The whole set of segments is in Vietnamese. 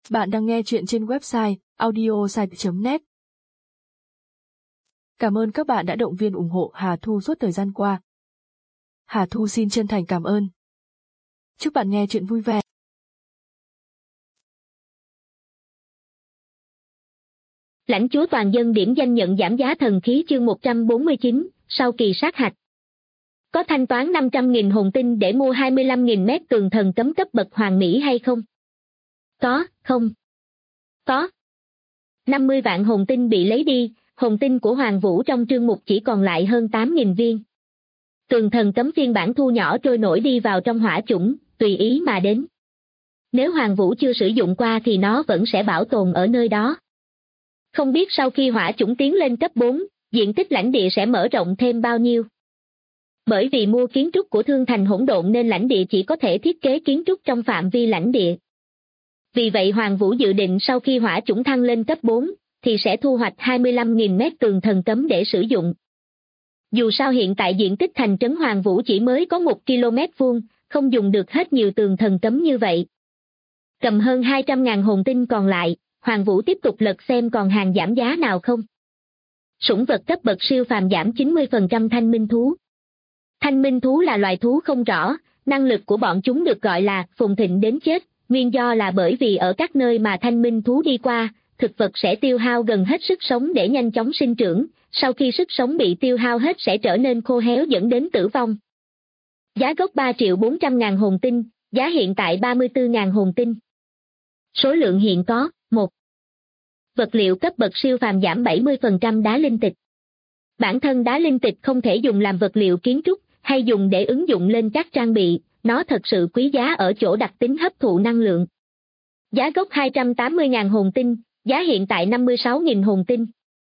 Bạn đang nghe chuyện trên website audiosite.net. Cảm ơn các bạn đã động viên ủng hộ Hà Thu suốt thời gian qua. Hà Thu xin chân thành cảm ơn. Chúc bạn nghe chuyện vui vẻ. Lãnh chúa toàn dân điểm danh nhận giảm giá thần khí chương 149, sau kỳ sát hạch. Có thanh toán 500.000 hồn tinh để mua 25.000 mét tường thần cấm cấp bậc hoàng mỹ hay không? Có, không? Có. 50 vạn hồn tinh bị lấy đi, hồn tinh của Hoàng Vũ trong trương mục chỉ còn lại hơn 8.000 viên. Tường thần cấm phiên bản thu nhỏ trôi nổi đi vào trong hỏa chủng, tùy ý mà đến. Nếu Hoàng Vũ chưa sử dụng qua thì nó vẫn sẽ bảo tồn ở nơi đó. Không biết sau khi hỏa chủng tiến lên cấp 4, diện tích lãnh địa sẽ mở rộng thêm bao nhiêu. Bởi vì mua kiến trúc của Thương Thành Hỗn Độn nên lãnh địa chỉ có thể thiết kế kiến trúc trong phạm vi lãnh địa. Vì vậy Hoàng Vũ dự định sau khi hỏa chủng thăng lên cấp 4, thì sẽ thu hoạch 25.000 mét tường thần cấm để sử dụng. Dù sao hiện tại diện tích thành trấn Hoàng Vũ chỉ mới có 1 km vuông, không dùng được hết nhiều tường thần cấm như vậy. Cầm hơn 200.000 hồn tinh còn lại, Hoàng Vũ tiếp tục lật xem còn hàng giảm giá nào không. Sủng vật cấp bậc siêu phàm giảm 90% thanh minh thú. Thanh minh thú là loài thú không rõ, năng lực của bọn chúng được gọi là phồn thịnh đến chết, nguyên do là bởi vì ở các nơi mà thanh minh thú đi qua, thực vật sẽ tiêu hao gần hết sức sống để nhanh chóng sinh trưởng, sau khi sức sống bị tiêu hao hết sẽ trở nên khô héo dẫn đến tử vong. Giá gốc 3.400.000 hồn tinh, giá hiện tại 34.000 hồn tinh. Số lượng hiện có, 1. Vật liệu cấp bậc siêu phàm giảm 70% đá linh tịch. Bản thân đá linh tịch không thể dùng làm vật liệu kiến trúc, hay dùng để ứng dụng lên các trang bị, nó thật sự quý giá ở chỗ đặc tính hấp thụ năng lượng. Giá gốc 280.000 hồn tinh, giá hiện tại 56.000 hồn tinh.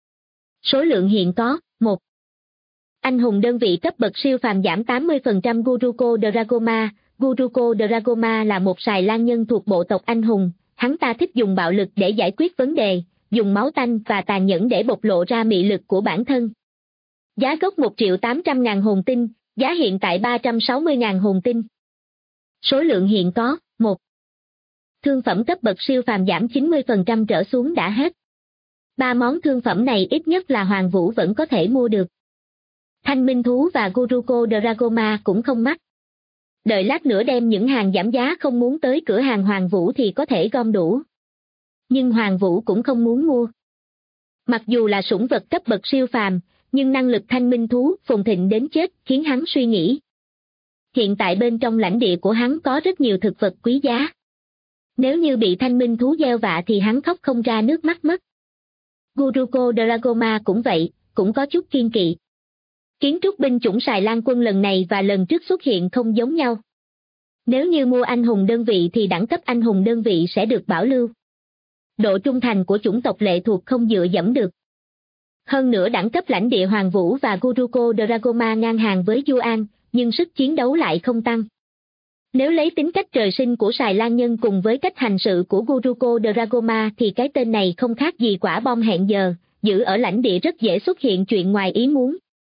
Số lượng hiện có, 1. Anh hùng đơn vị cấp bậc siêu phàm giảm 80% Guruko Dragoma. Guruko Dragoma là một xài lang nhân thuộc bộ tộc anh hùng, hắn ta thích dùng bạo lực để giải quyết vấn đề, dùng máu tanh và tàn nhẫn để bộc lộ ra mị lực của bản thân. Giá gốc 1.800.000 hồn tinh, giá hiện tại 360.000 hồn tinh. Số lượng hiện có, 1. Thương phẩm cấp bậc siêu phàm giảm 90% trở xuống đã hết. 3 món thương phẩm này ít nhất là Hoàng Vũ vẫn có thể mua được. Thanh minh thú và Guruko Dragoma cũng không mắc. Đợi lát nữa đem những hàng giảm giá không muốn tới cửa hàng Hoàng Vũ thì có thể gom đủ. Nhưng Hoàng Vũ cũng không muốn mua. Mặc dù là sủng vật cấp bậc siêu phàm, nhưng năng lực thanh minh thú phồn thịnh đến chết khiến hắn suy nghĩ. Hiện tại bên trong lãnh địa của hắn có rất nhiều thực vật quý giá. Nếu như bị thanh minh thú gieo vạ thì hắn khóc không ra nước mắt mất. Guruko Dragoma cũng vậy, cũng có chút kiên kỵ. Kiến trúc binh chủng xài lang quân lần này và lần trước xuất hiện không giống nhau. Nếu như mua anh hùng đơn vị thì đẳng cấp anh hùng đơn vị sẽ được bảo lưu. Độ trung thành của chủng tộc lệ thuộc không dựa dẫm được. Hơn nữa đẳng cấp lãnh địa Hoàng Vũ và Guruko Dragoma ngang hàng với Yuan, nhưng sức chiến đấu lại không tăng. Nếu lấy tính cách trời sinh của xài lang nhân cùng với cách hành sự của Guruko Dragoma thì cái tên này không khác gì quả bom hẹn giờ, giữ ở lãnh địa rất dễ xuất hiện chuyện ngoài ý muốn.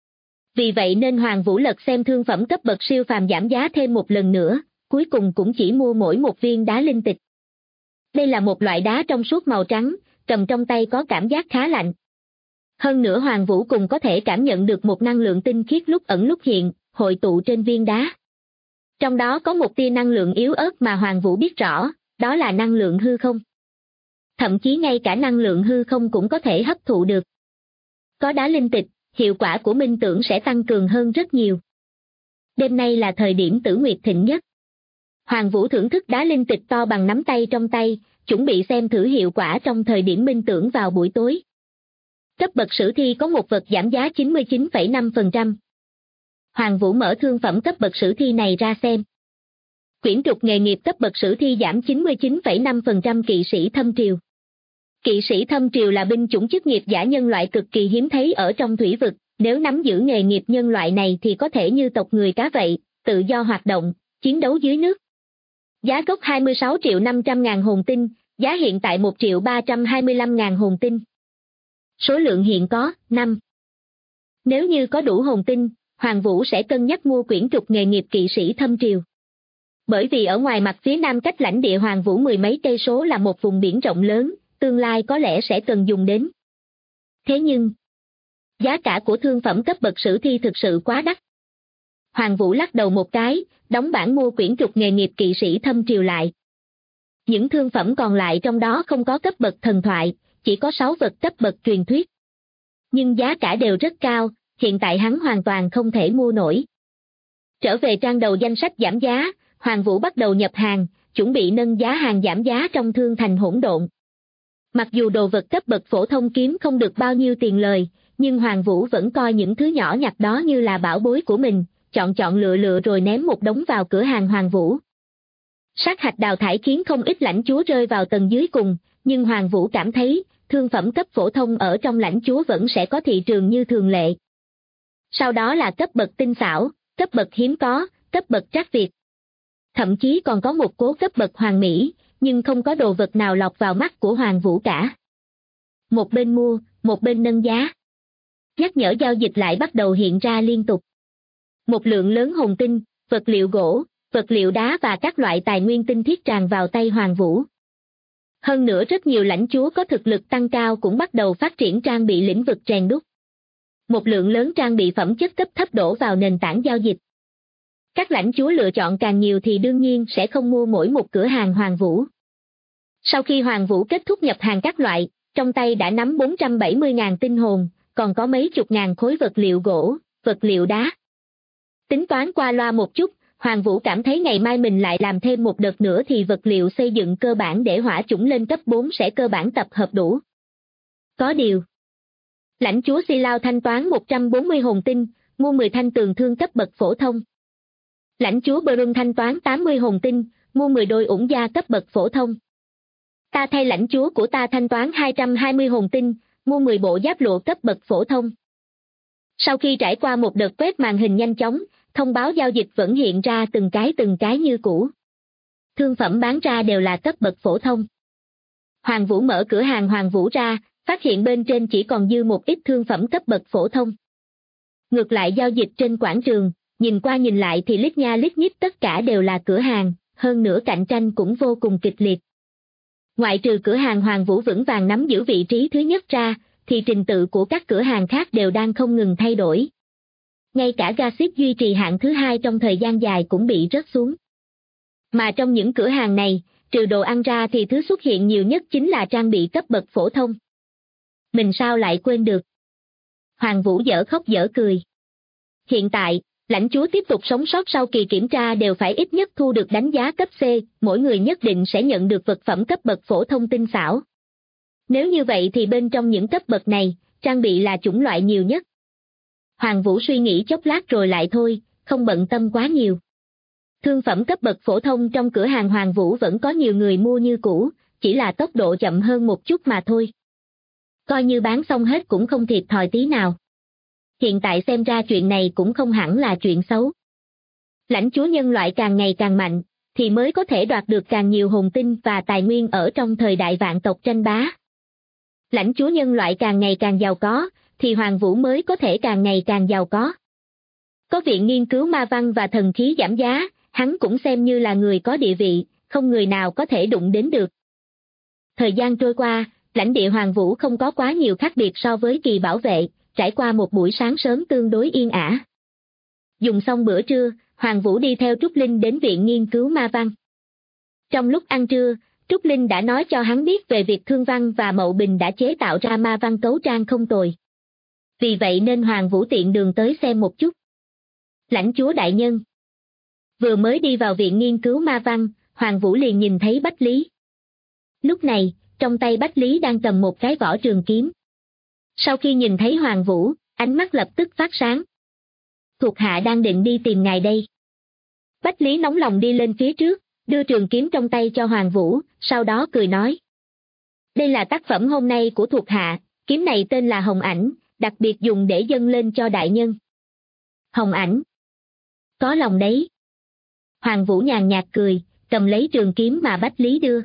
Vì vậy nên Hoàng Vũ lật xem thương phẩm cấp bậc siêu phàm giảm giá thêm một lần nữa, cuối cùng cũng chỉ mua mỗi một viên đá linh tịch. Đây là một loại đá trong suốt màu trắng, cầm trong tay có cảm giác khá lạnh. Hơn nữa Hoàng Vũ cùng có thể cảm nhận được một năng lượng tinh khiết lúc ẩn lúc hiện, hội tụ trên viên đá. Trong đó có một tia năng lượng yếu ớt mà Hoàng Vũ biết rõ, đó là năng lượng hư không. Thậm chí ngay cả năng lượng hư không cũng có thể hấp thụ được. Có đá linh tịch, hiệu quả của minh tưởng sẽ tăng cường hơn rất nhiều. Đêm nay là thời điểm tử nguyệt thịnh nhất. Hoàng Vũ thưởng thức đá linh tịch to bằng nắm tay trong tay, chuẩn bị xem thử hiệu quả trong thời điểm minh tưởng vào buổi tối. Cấp bậc sử thi có một vật giảm giá 99,5%. Hoàng Vũ mở thương phẩm cấp bậc sử thi này ra xem. Quyển trục nghề nghiệp cấp bậc sử thi giảm 99,5% kỵ sĩ thâm triều. Kỵ sĩ thâm triều là binh chủng chức nghiệp giả nhân loại cực kỳ hiếm thấy ở trong thủy vực, nếu nắm giữ nghề nghiệp nhân loại này thì có thể như tộc người cá vậy, tự do hoạt động, chiến đấu dưới nước. Giá gốc 26.500.000 hồn tinh, giá hiện tại 1.325.000 hồn tinh. Số lượng hiện có, 5. Nếu như có đủ hồn tinh, Hoàng Vũ sẽ cân nhắc mua quyển trục nghề nghiệp kỵ sĩ thâm triều. Bởi vì ở ngoài mặt phía nam cách lãnh địa Hoàng Vũ mười mấy cây số là một vùng biển rộng lớn, tương lai có lẽ sẽ cần dùng đến. Thế nhưng, giá cả của thương phẩm cấp bậc sử thi thực sự quá đắt. Hoàng Vũ lắc đầu một cái, đóng bản mua quyển trục nghề nghiệp kỵ sĩ thâm triều lại. Những thương phẩm còn lại trong đó không có cấp bậc thần thoại, chỉ có 6 vật cấp bậc truyền thuyết. Nhưng giá cả đều rất cao, hiện tại hắn hoàn toàn không thể mua nổi. Trở về trang đầu danh sách giảm giá, Hoàng Vũ bắt đầu nhập hàng, chuẩn bị nâng giá hàng giảm giá trong thương thành hỗn độn. Mặc dù đồ vật cấp bậc phổ thông kiếm không được bao nhiêu tiền lời, nhưng Hoàng Vũ vẫn coi những thứ nhỏ nhặt đó như là bảo bối của mình, chọn lựa rồi ném một đống vào cửa hàng Hoàng Vũ. Sát hạch đào thải khiến không ít lãnh chúa rơi vào tầng dưới cùng, nhưng Hoàng Vũ cảm thấy, thương phẩm cấp phổ thông ở trong lãnh chúa vẫn sẽ có thị trường như thường lệ. Sau đó là cấp bậc tinh xảo, cấp bậc hiếm có, cấp bậc trác việt. Thậm chí còn có một cố cấp bậc hoàn mỹ, nhưng không có đồ vật nào lọt vào mắt của Hoàng Vũ cả. Một bên mua, một bên nâng giá. Nhắc nhở giao dịch lại bắt đầu hiện ra liên tục. Một lượng lớn hồn tinh, vật liệu gỗ, vật liệu đá và các loại tài nguyên tinh thiết tràn vào tay Hoàng Vũ. Hơn nữa rất nhiều lãnh chúa có thực lực tăng cao cũng bắt đầu phát triển trang bị lĩnh vực rèn đúc. Một lượng lớn trang bị phẩm chất cấp thấp đổ vào nền tảng giao dịch. Các lãnh chúa lựa chọn càng nhiều thì đương nhiên sẽ không mua mỗi một cửa hàng Hoàng Vũ. Sau khi Hoàng Vũ kết thúc nhập hàng các loại, trong tay đã nắm 470.000 tinh hồn, còn có mấy chục ngàn khối vật liệu gỗ, vật liệu đá. Tính toán qua loa một chút, Hoàng Vũ cảm thấy ngày mai mình lại làm thêm một đợt nữa thì vật liệu xây dựng cơ bản để hỏa chủng lên cấp 4 sẽ cơ bản tập hợp đủ. Có điều, lãnh chúa Si Lao thanh toán 140 hồn tinh, mua 10 thanh tường thương cấp bậc phổ thông. Lãnh chúa Brun thanh toán 80 hồn tinh, mua 10 đôi ủng da cấp bậc phổ thông. Ta thay lãnh chúa của ta thanh toán 220 hồn tinh, mua 10 bộ giáp lụa cấp bậc phổ thông. Sau khi trải qua một đợt quét màn hình nhanh chóng, thông báo giao dịch vẫn hiện ra từng cái như cũ. Thương phẩm bán ra đều là cấp bậc phổ thông. Hoàng Vũ mở cửa hàng Hoàng Vũ ra, phát hiện bên trên chỉ còn dư một ít thương phẩm cấp bậc phổ thông. Ngược lại giao dịch trên quảng trường, nhìn qua nhìn lại thì lít nha lít nhít tất cả đều là cửa hàng, hơn nữa cạnh tranh cũng vô cùng kịch liệt. Ngoại trừ cửa hàng Hoàng Vũ vững vàng nắm giữ vị trí thứ nhất ra, thì trình tự của các cửa hàng khác đều đang không ngừng thay đổi. Ngay cả Gossip duy trì hạng thứ hai trong thời gian dài cũng bị rớt xuống. Mà trong những cửa hàng này, trừ đồ ăn ra thì thứ xuất hiện nhiều nhất chính là trang bị cấp bậc phổ thông. Mình sao lại quên được? Hoàng Vũ dở khóc dở cười. Hiện tại, lãnh chúa tiếp tục sống sót sau kỳ kiểm tra đều phải ít nhất thu được đánh giá cấp C, mỗi người nhất định sẽ nhận được vật phẩm cấp bậc phổ thông tinh xảo. Nếu như vậy thì bên trong những cấp bậc này, trang bị là chủng loại nhiều nhất. Hoàng Vũ suy nghĩ chốc lát rồi lại thôi, không bận tâm quá nhiều. Thương phẩm cấp bậc phổ thông trong cửa hàng Hoàng Vũ vẫn có nhiều người mua như cũ, chỉ là tốc độ chậm hơn một chút mà thôi. Coi như bán xong hết cũng không thiệt thòi tí nào. Hiện tại xem ra chuyện này cũng không hẳn là chuyện xấu. Lãnh chúa nhân loại càng ngày càng mạnh, thì mới có thể đoạt được càng nhiều hồn tinh và tài nguyên ở trong thời đại vạn tộc tranh bá. Lãnh chúa nhân loại càng ngày càng giàu có, thì Hoàng Vũ mới có thể càng ngày càng giàu có. Có viện nghiên cứu ma văn và thần khí giảm giá, hắn cũng xem như là người có địa vị, không người nào có thể đụng đến được. Thời gian trôi qua, lãnh địa Hoàng Vũ không có quá nhiều khác biệt so với kỳ bảo vệ, trải qua một buổi sáng sớm tương đối yên ả. Dùng xong bữa trưa, Hoàng Vũ đi theo Trúc Linh đến viện nghiên cứu ma văn. Trong lúc ăn trưa, Trúc Linh đã nói cho hắn biết về việc Thương Văn và Mậu Bình đã chế tạo ra ma văn cấu trang không tồi. Vì vậy nên Hoàng Vũ tiện đường tới xem một chút. Lãnh chúa đại nhân. Vừa mới đi vào viện nghiên cứu ma văn, Hoàng Vũ liền nhìn thấy Bách Lý. Lúc này, trong tay Bách Lý đang cầm một cái vỏ trường kiếm. Sau khi nhìn thấy Hoàng Vũ, ánh mắt lập tức phát sáng. Thuộc hạ đang định đi tìm ngài đây. Bách Lý nóng lòng đi lên phía trước, đưa trường kiếm trong tay cho Hoàng Vũ, sau đó cười nói. Đây là tác phẩm hôm nay của thuộc hạ, kiếm này tên là Hồng Ảnh, đặc biệt dùng để dâng lên cho đại nhân. Hồng Ảnh. Có lòng đấy. Hoàng Vũ nhàn nhạt cười, cầm lấy trường kiếm mà Bách Lý đưa.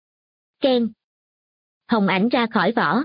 Keng. Hồng Ảnh ra khỏi vỏ.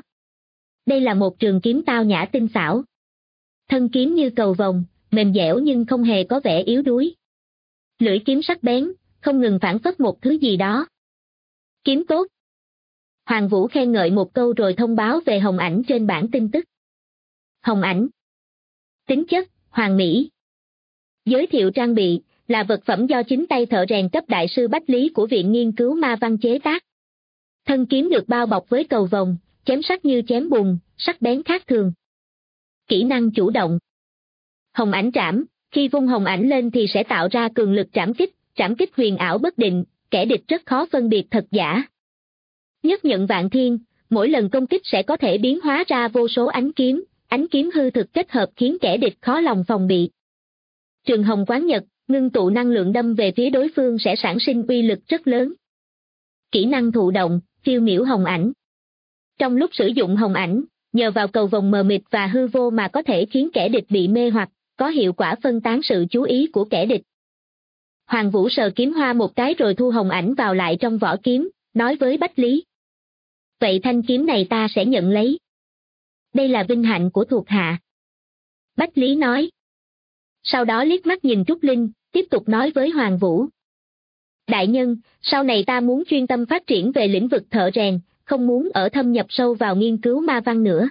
Đây là một trường kiếm tao nhã tinh xảo. Thân kiếm như cầu vồng, mềm dẻo nhưng không hề có vẻ yếu đuối. Lưỡi kiếm sắc bén, không ngừng phản phất một thứ gì đó. Kiếm tốt. Hoàng Vũ khen ngợi một câu rồi thông báo về hồng ảnh trên bảng tin tức. Hồng ảnh. Tính chất, hoàn mỹ. Giới thiệu trang bị, là vật phẩm do chính tay thợ rèn cấp đại sư Bách Lý của Viện Nghiên cứu Ma Văn chế tác. Thân kiếm được bao bọc với cầu vồng, chém sắc như chém bùn, sắc bén khác thường. Kỹ năng chủ động. Hồng ảnh trảm, khi vung hồng ảnh lên thì sẽ tạo ra cường lực trảm kích huyền ảo bất định, kẻ địch rất khó phân biệt thật giả. Nhất nhận vạn thiên, mỗi lần công kích sẽ có thể biến hóa ra vô số ánh kiếm hư thực kết hợp khiến kẻ địch khó lòng phòng bị. Trường hồng quán nhật, ngưng tụ năng lượng đâm về phía đối phương sẽ sản sinh uy lực rất lớn. Kỹ năng thụ động, phiêu miểu hồng ảnh. Trong lúc sử dụng hồng ảnh, nhờ vào cầu vồng mờ mịt và hư vô mà có thể khiến kẻ địch bị mê hoặc, có hiệu quả phân tán sự chú ý của kẻ địch. Hoàng Vũ sờ kiếm hoa một cái rồi thu hồng ảnh vào lại trong vỏ kiếm, nói với Bách Lý. Vậy thanh kiếm này ta sẽ nhận lấy. Đây là vinh hạnh của thuộc hạ. Bách Lý nói. Sau đó liếc mắt nhìn Trúc Linh, tiếp tục nói với Hoàng Vũ. Đại nhân, sau này ta muốn chuyên tâm phát triển về lĩnh vực thợ rèn, không muốn ở thâm nhập sâu vào nghiên cứu ma văn nữa.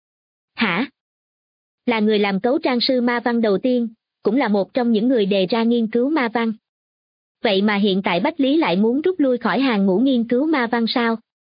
Hả? Là người làm cấu trang sư ma văn đầu tiên, cũng là một trong những người đề ra nghiên cứu ma văn. Vậy mà hiện tại Bách Lý lại muốn rút lui khỏi hàng ngũ nghiên cứu ma văn sao?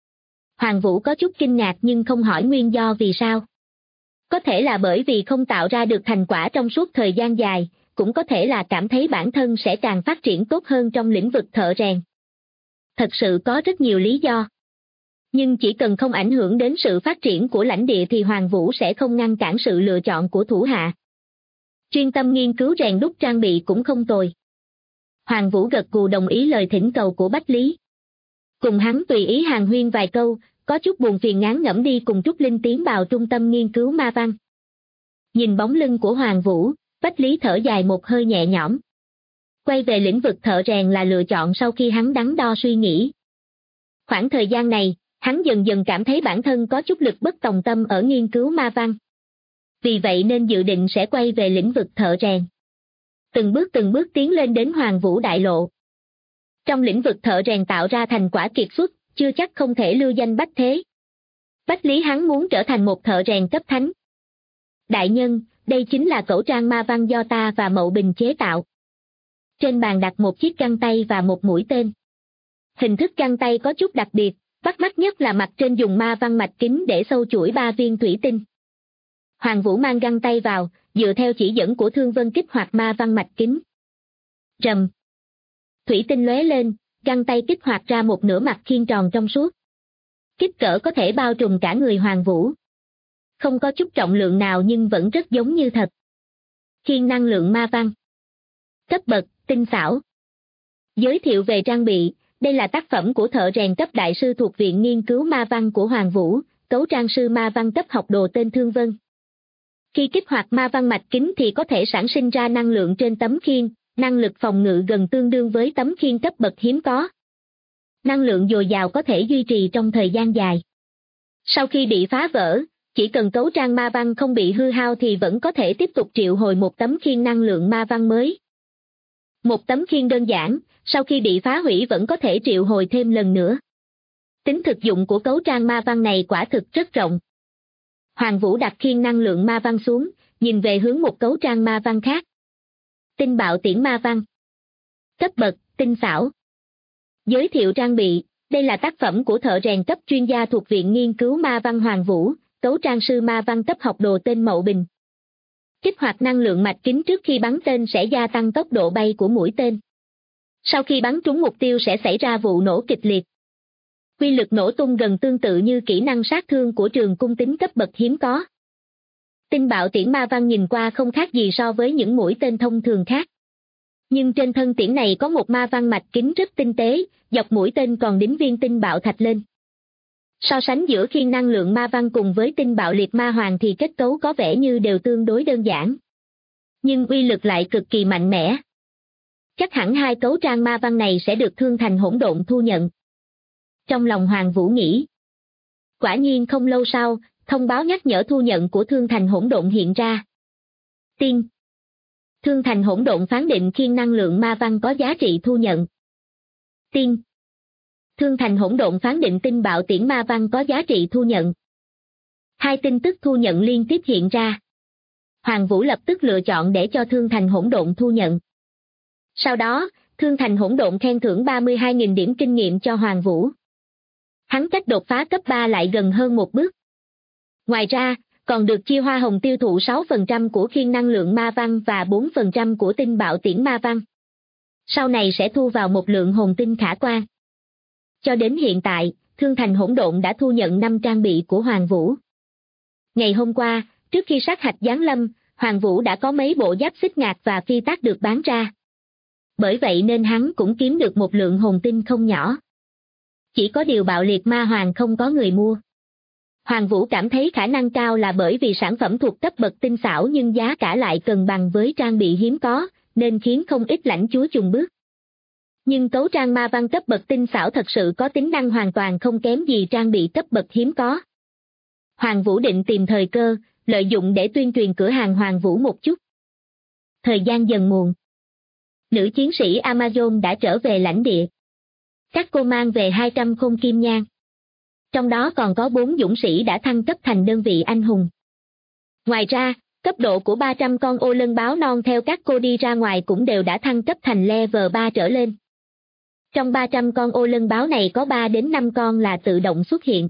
Hoàng Vũ có chút kinh ngạc nhưng không hỏi nguyên do vì sao. Có thể là bởi vì không tạo ra được thành quả trong suốt thời gian dài, cũng có thể là cảm thấy bản thân sẽ càng phát triển tốt hơn trong lĩnh vực thợ rèn. Thật sự có rất nhiều lý do. Nhưng chỉ cần không ảnh hưởng đến sự phát triển của lãnh địa thì Hoàng Vũ sẽ không ngăn cản sự lựa chọn của thủ hạ. Chuyên tâm nghiên cứu rèn đúc trang bị cũng không tồi. Hoàng Vũ gật gù đồng ý lời thỉnh cầu của Bách Lý. Cùng hắn tùy ý hàn huyên vài câu, có chút buồn phiền ngán ngẩm đi cùng Trúc Linh tiến vào trung tâm nghiên cứu ma văn. Nhìn bóng lưng của Hoàng Vũ, Bách Lý thở dài một hơi nhẹ nhõm. Quay về lĩnh vực thợ rèn là lựa chọn sau khi hắn đắn đo suy nghĩ. Khoảng thời gian này, hắn dần dần cảm thấy bản thân có chút lực bất tòng tâm ở nghiên cứu ma văn. Vì vậy nên dự định sẽ quay về lĩnh vực thợ rèn. Từng bước tiến lên đến Hoàng Vũ đại lộ. Trong lĩnh vực thợ rèn tạo ra thành quả kiệt xuất, chưa chắc không thể lưu danh bách thế. Bách Lý hắn muốn trở thành một thợ rèn cấp thánh. Đại nhân, đây chính là cẩu trang ma văn do ta và Mậu Bình chế tạo. Trên bàn đặt một chiếc găng tay và một mũi tên. Hình thức găng tay có chút đặc biệt, bắt mắt nhất là mặt trên dùng ma văn mạch kính để sâu chuỗi 3 viên thủy tinh. Hoàng Vũ mang găng tay vào, dựa theo chỉ dẫn của Thương Vân kích hoạt ma văn mạch kính. Rầm. Thủy tinh lóe lên, găng tay kích hoạt ra một nửa mặt khiên tròn trong suốt. Kích cỡ có thể bao trùm cả người Hoàng Vũ. Không có chút trọng lượng nào nhưng vẫn rất giống như thật. Khiên năng lượng ma văn. Cấp bậc, tinh xảo. Giới thiệu về trang bị, đây là tác phẩm của thợ rèn cấp đại sư thuộc Viện Nghiên cứu Ma Văn của Hoàng Vũ, cấu trang sư ma văn cấp học đồ tên Thương Vân. Khi kích hoạt ma văn mạch kính thì có thể sản sinh ra năng lượng trên tấm khiên, năng lực phòng ngự gần tương đương với tấm khiên cấp bậc hiếm có. Năng lượng dồi dào có thể duy trì trong thời gian dài. Sau khi bị phá vỡ, chỉ cần cấu trang ma văn không bị hư hao thì vẫn có thể tiếp tục triệu hồi một tấm khiên năng lượng ma văn mới. Một tấm khiên đơn giản, sau khi bị phá hủy vẫn có thể triệu hồi thêm lần nữa. Tính thực dụng của cấu trang ma văn này quả thực rất rộng. Hoàng Vũ đặt khiên năng lượng ma văn xuống, nhìn về hướng một cấu trang ma văn khác. Tinh bạo tiễn ma văn. Cấp bậc, tinh xảo. Giới thiệu trang bị, đây là tác phẩm của thợ rèn cấp chuyên gia thuộc Viện Nghiên cứu Ma Văn Hoàng Vũ, cấu trang sư ma văn cấp học đồ tên Mậu Bình. Kích hoạt năng lượng mạch kính trước khi bắn tên sẽ gia tăng tốc độ bay của mũi tên. Sau khi bắn trúng mục tiêu sẽ xảy ra vụ nổ kịch liệt. Quy lực nổ tung gần tương tự như kỹ năng sát thương của trường cung tính cấp bậc hiếm có. Tinh bạo tiễn ma văn nhìn qua không khác gì so với những mũi tên thông thường khác. Nhưng trên thân tiễn này có một ma văn mạch kính rất tinh tế, dọc mũi tên còn đính viên tinh bạo thạch lên. So sánh giữa khiên năng lượng ma văn cùng với tinh bạo liệt ma hoàng thì kết cấu có vẻ như đều tương đối đơn giản. Nhưng uy lực lại cực kỳ mạnh mẽ. Chắc hẳn hai cấu trang ma văn này sẽ được Thương Thành Hỗn Độn thu nhận. Trong lòng Hoàng Vũ nghĩ. Quả nhiên không lâu sau, thông báo nhắc nhở thu nhận của Thương Thành Hỗn Độn hiện ra. Tiên. Thương Thành Hỗn Độn phán định khiên năng lượng ma văn có giá trị thu nhận. Tiên. Thương thành hỗn độn phán định tinh bạo tiễn ma văn có giá trị thu nhận. Hai tin tức thu nhận liên tiếp hiện ra. Hoàng Vũ lập tức lựa chọn để cho Thương thành hỗn độn thu nhận. Sau đó, Thương thành hỗn độn khen thưởng 32.000 điểm kinh nghiệm cho Hoàng Vũ. Hắn cách đột phá cấp 3 lại gần hơn một bước. Ngoài ra, còn được chia hoa hồng tiêu thụ 6% của khiên năng lượng ma văn và 4% của tinh bạo tiễn ma văn. Sau này sẽ thu vào một lượng hồn tinh khả quan. Cho đến hiện tại, Thương thành hỗn độn đã thu nhận 5 trang bị của Hoàng Vũ. Ngày hôm qua, trước khi sát hạch giáng lâm, Hoàng Vũ đã có mấy bộ giáp xích ngạc và phi tác được bán ra. Bởi vậy nên hắn cũng kiếm được một lượng hồn tinh không nhỏ. Chỉ có điều bạo liệt ma hoàng không có người mua. Hoàng Vũ cảm thấy khả năng cao là bởi vì sản phẩm thuộc cấp bậc tinh xảo nhưng giá cả lại cân bằng với trang bị hiếm có, nên khiến không ít lãnh chúa chùn bước. Nhưng cấu trang ma văn cấp bậc tinh xảo thật sự có tính năng hoàn toàn không kém gì trang bị cấp bậc hiếm có. Hoàng Vũ định tìm thời cơ, lợi dụng để tuyên truyền cửa hàng Hoàng Vũ một chút. Thời gian dần muộn. Nữ chiến sĩ Amazon đã trở về lãnh địa. Các cô mang về 200 khôn kim nhang. Trong đó còn có 4 dũng sĩ đã thăng cấp thành đơn vị anh hùng. Ngoài ra, cấp độ của 300 con ô lân báo non theo các cô đi ra ngoài cũng đều đã thăng cấp thành level 3 trở lên. Trong 300 con ô lân báo này có 3 đến 5 con là tự động xuất hiện.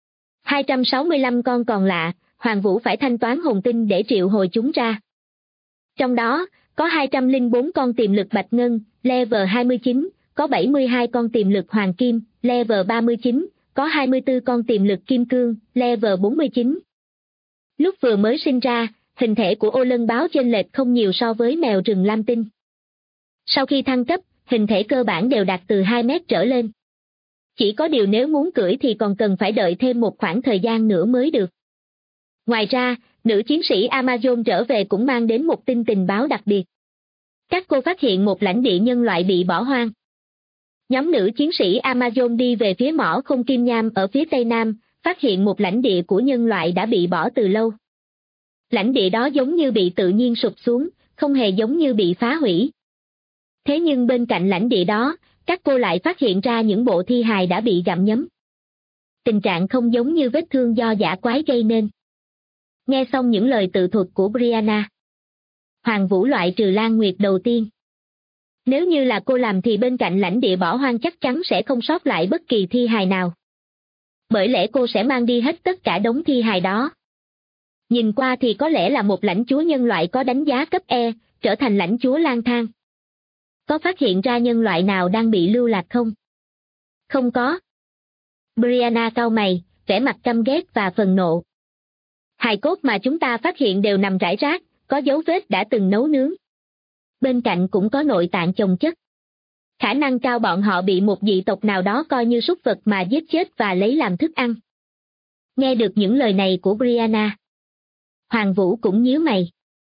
265 con còn lạ, Hoàng Vũ phải thanh toán hồn tinh để triệu hồi chúng ra. Trong đó, có 204 con tiềm lực bạch ngân, level 29, có 72 con tiềm lực hoàng kim, level 39, có 24 con tiềm lực kim cương, level 49. Lúc vừa mới sinh ra, hình thể của ô lân báo chênh lệch không nhiều so với mèo rừng lam tinh. Sau khi thăng cấp, hình thể cơ bản đều đạt từ 2 mét trở lên. Chỉ có điều nếu muốn cưỡi thì còn cần phải đợi thêm một khoảng thời gian nữa mới được. Ngoài ra, nữ chiến sĩ Amazon trở về cũng mang đến một tin tình báo đặc biệt. Các cô phát hiện một lãnh địa nhân loại bị bỏ hoang. Nhóm nữ chiến sĩ Amazon đi về phía mỏ không kim nham ở phía tây nam, phát hiện một lãnh địa của nhân loại đã bị bỏ từ lâu. Lãnh địa đó giống như bị tự nhiên sụp xuống, không hề giống như bị phá hủy. Thế nhưng bên cạnh lãnh địa đó, các cô lại phát hiện ra những bộ thi hài đã bị gặm nhấm. Tình trạng không giống như vết thương do dã quái gây nên. Nghe xong những lời tự thuật của Brianna, Hoàng Vũ loại trừ Lan Nguyệt đầu tiên. Nếu như là cô làm thì bên cạnh lãnh địa bỏ hoang chắc chắn sẽ không sót lại bất kỳ thi hài nào. Bởi lẽ cô sẽ mang đi hết tất cả đống thi hài đó. Nhìn qua thì có lẽ là một lãnh chúa nhân loại có đánh giá cấp E, trở thành lãnh chúa lang thang. Có phát hiện ra nhân loại nào đang bị lưu lạc không? Không có. Brianna cau mày, vẻ mặt căm ghét và phần nộ. Hài cốt mà chúng ta phát hiện đều nằm rải rác, có dấu vết đã từng nấu nướng. Bên cạnh cũng có nội tạng chồng chất. Khả năng cao bọn họ bị một dị tộc nào đó coi như súc vật mà giết chết và lấy làm thức ăn. Nghe được những lời này của Brianna, Hoàng Vũ cũng nhíu mày.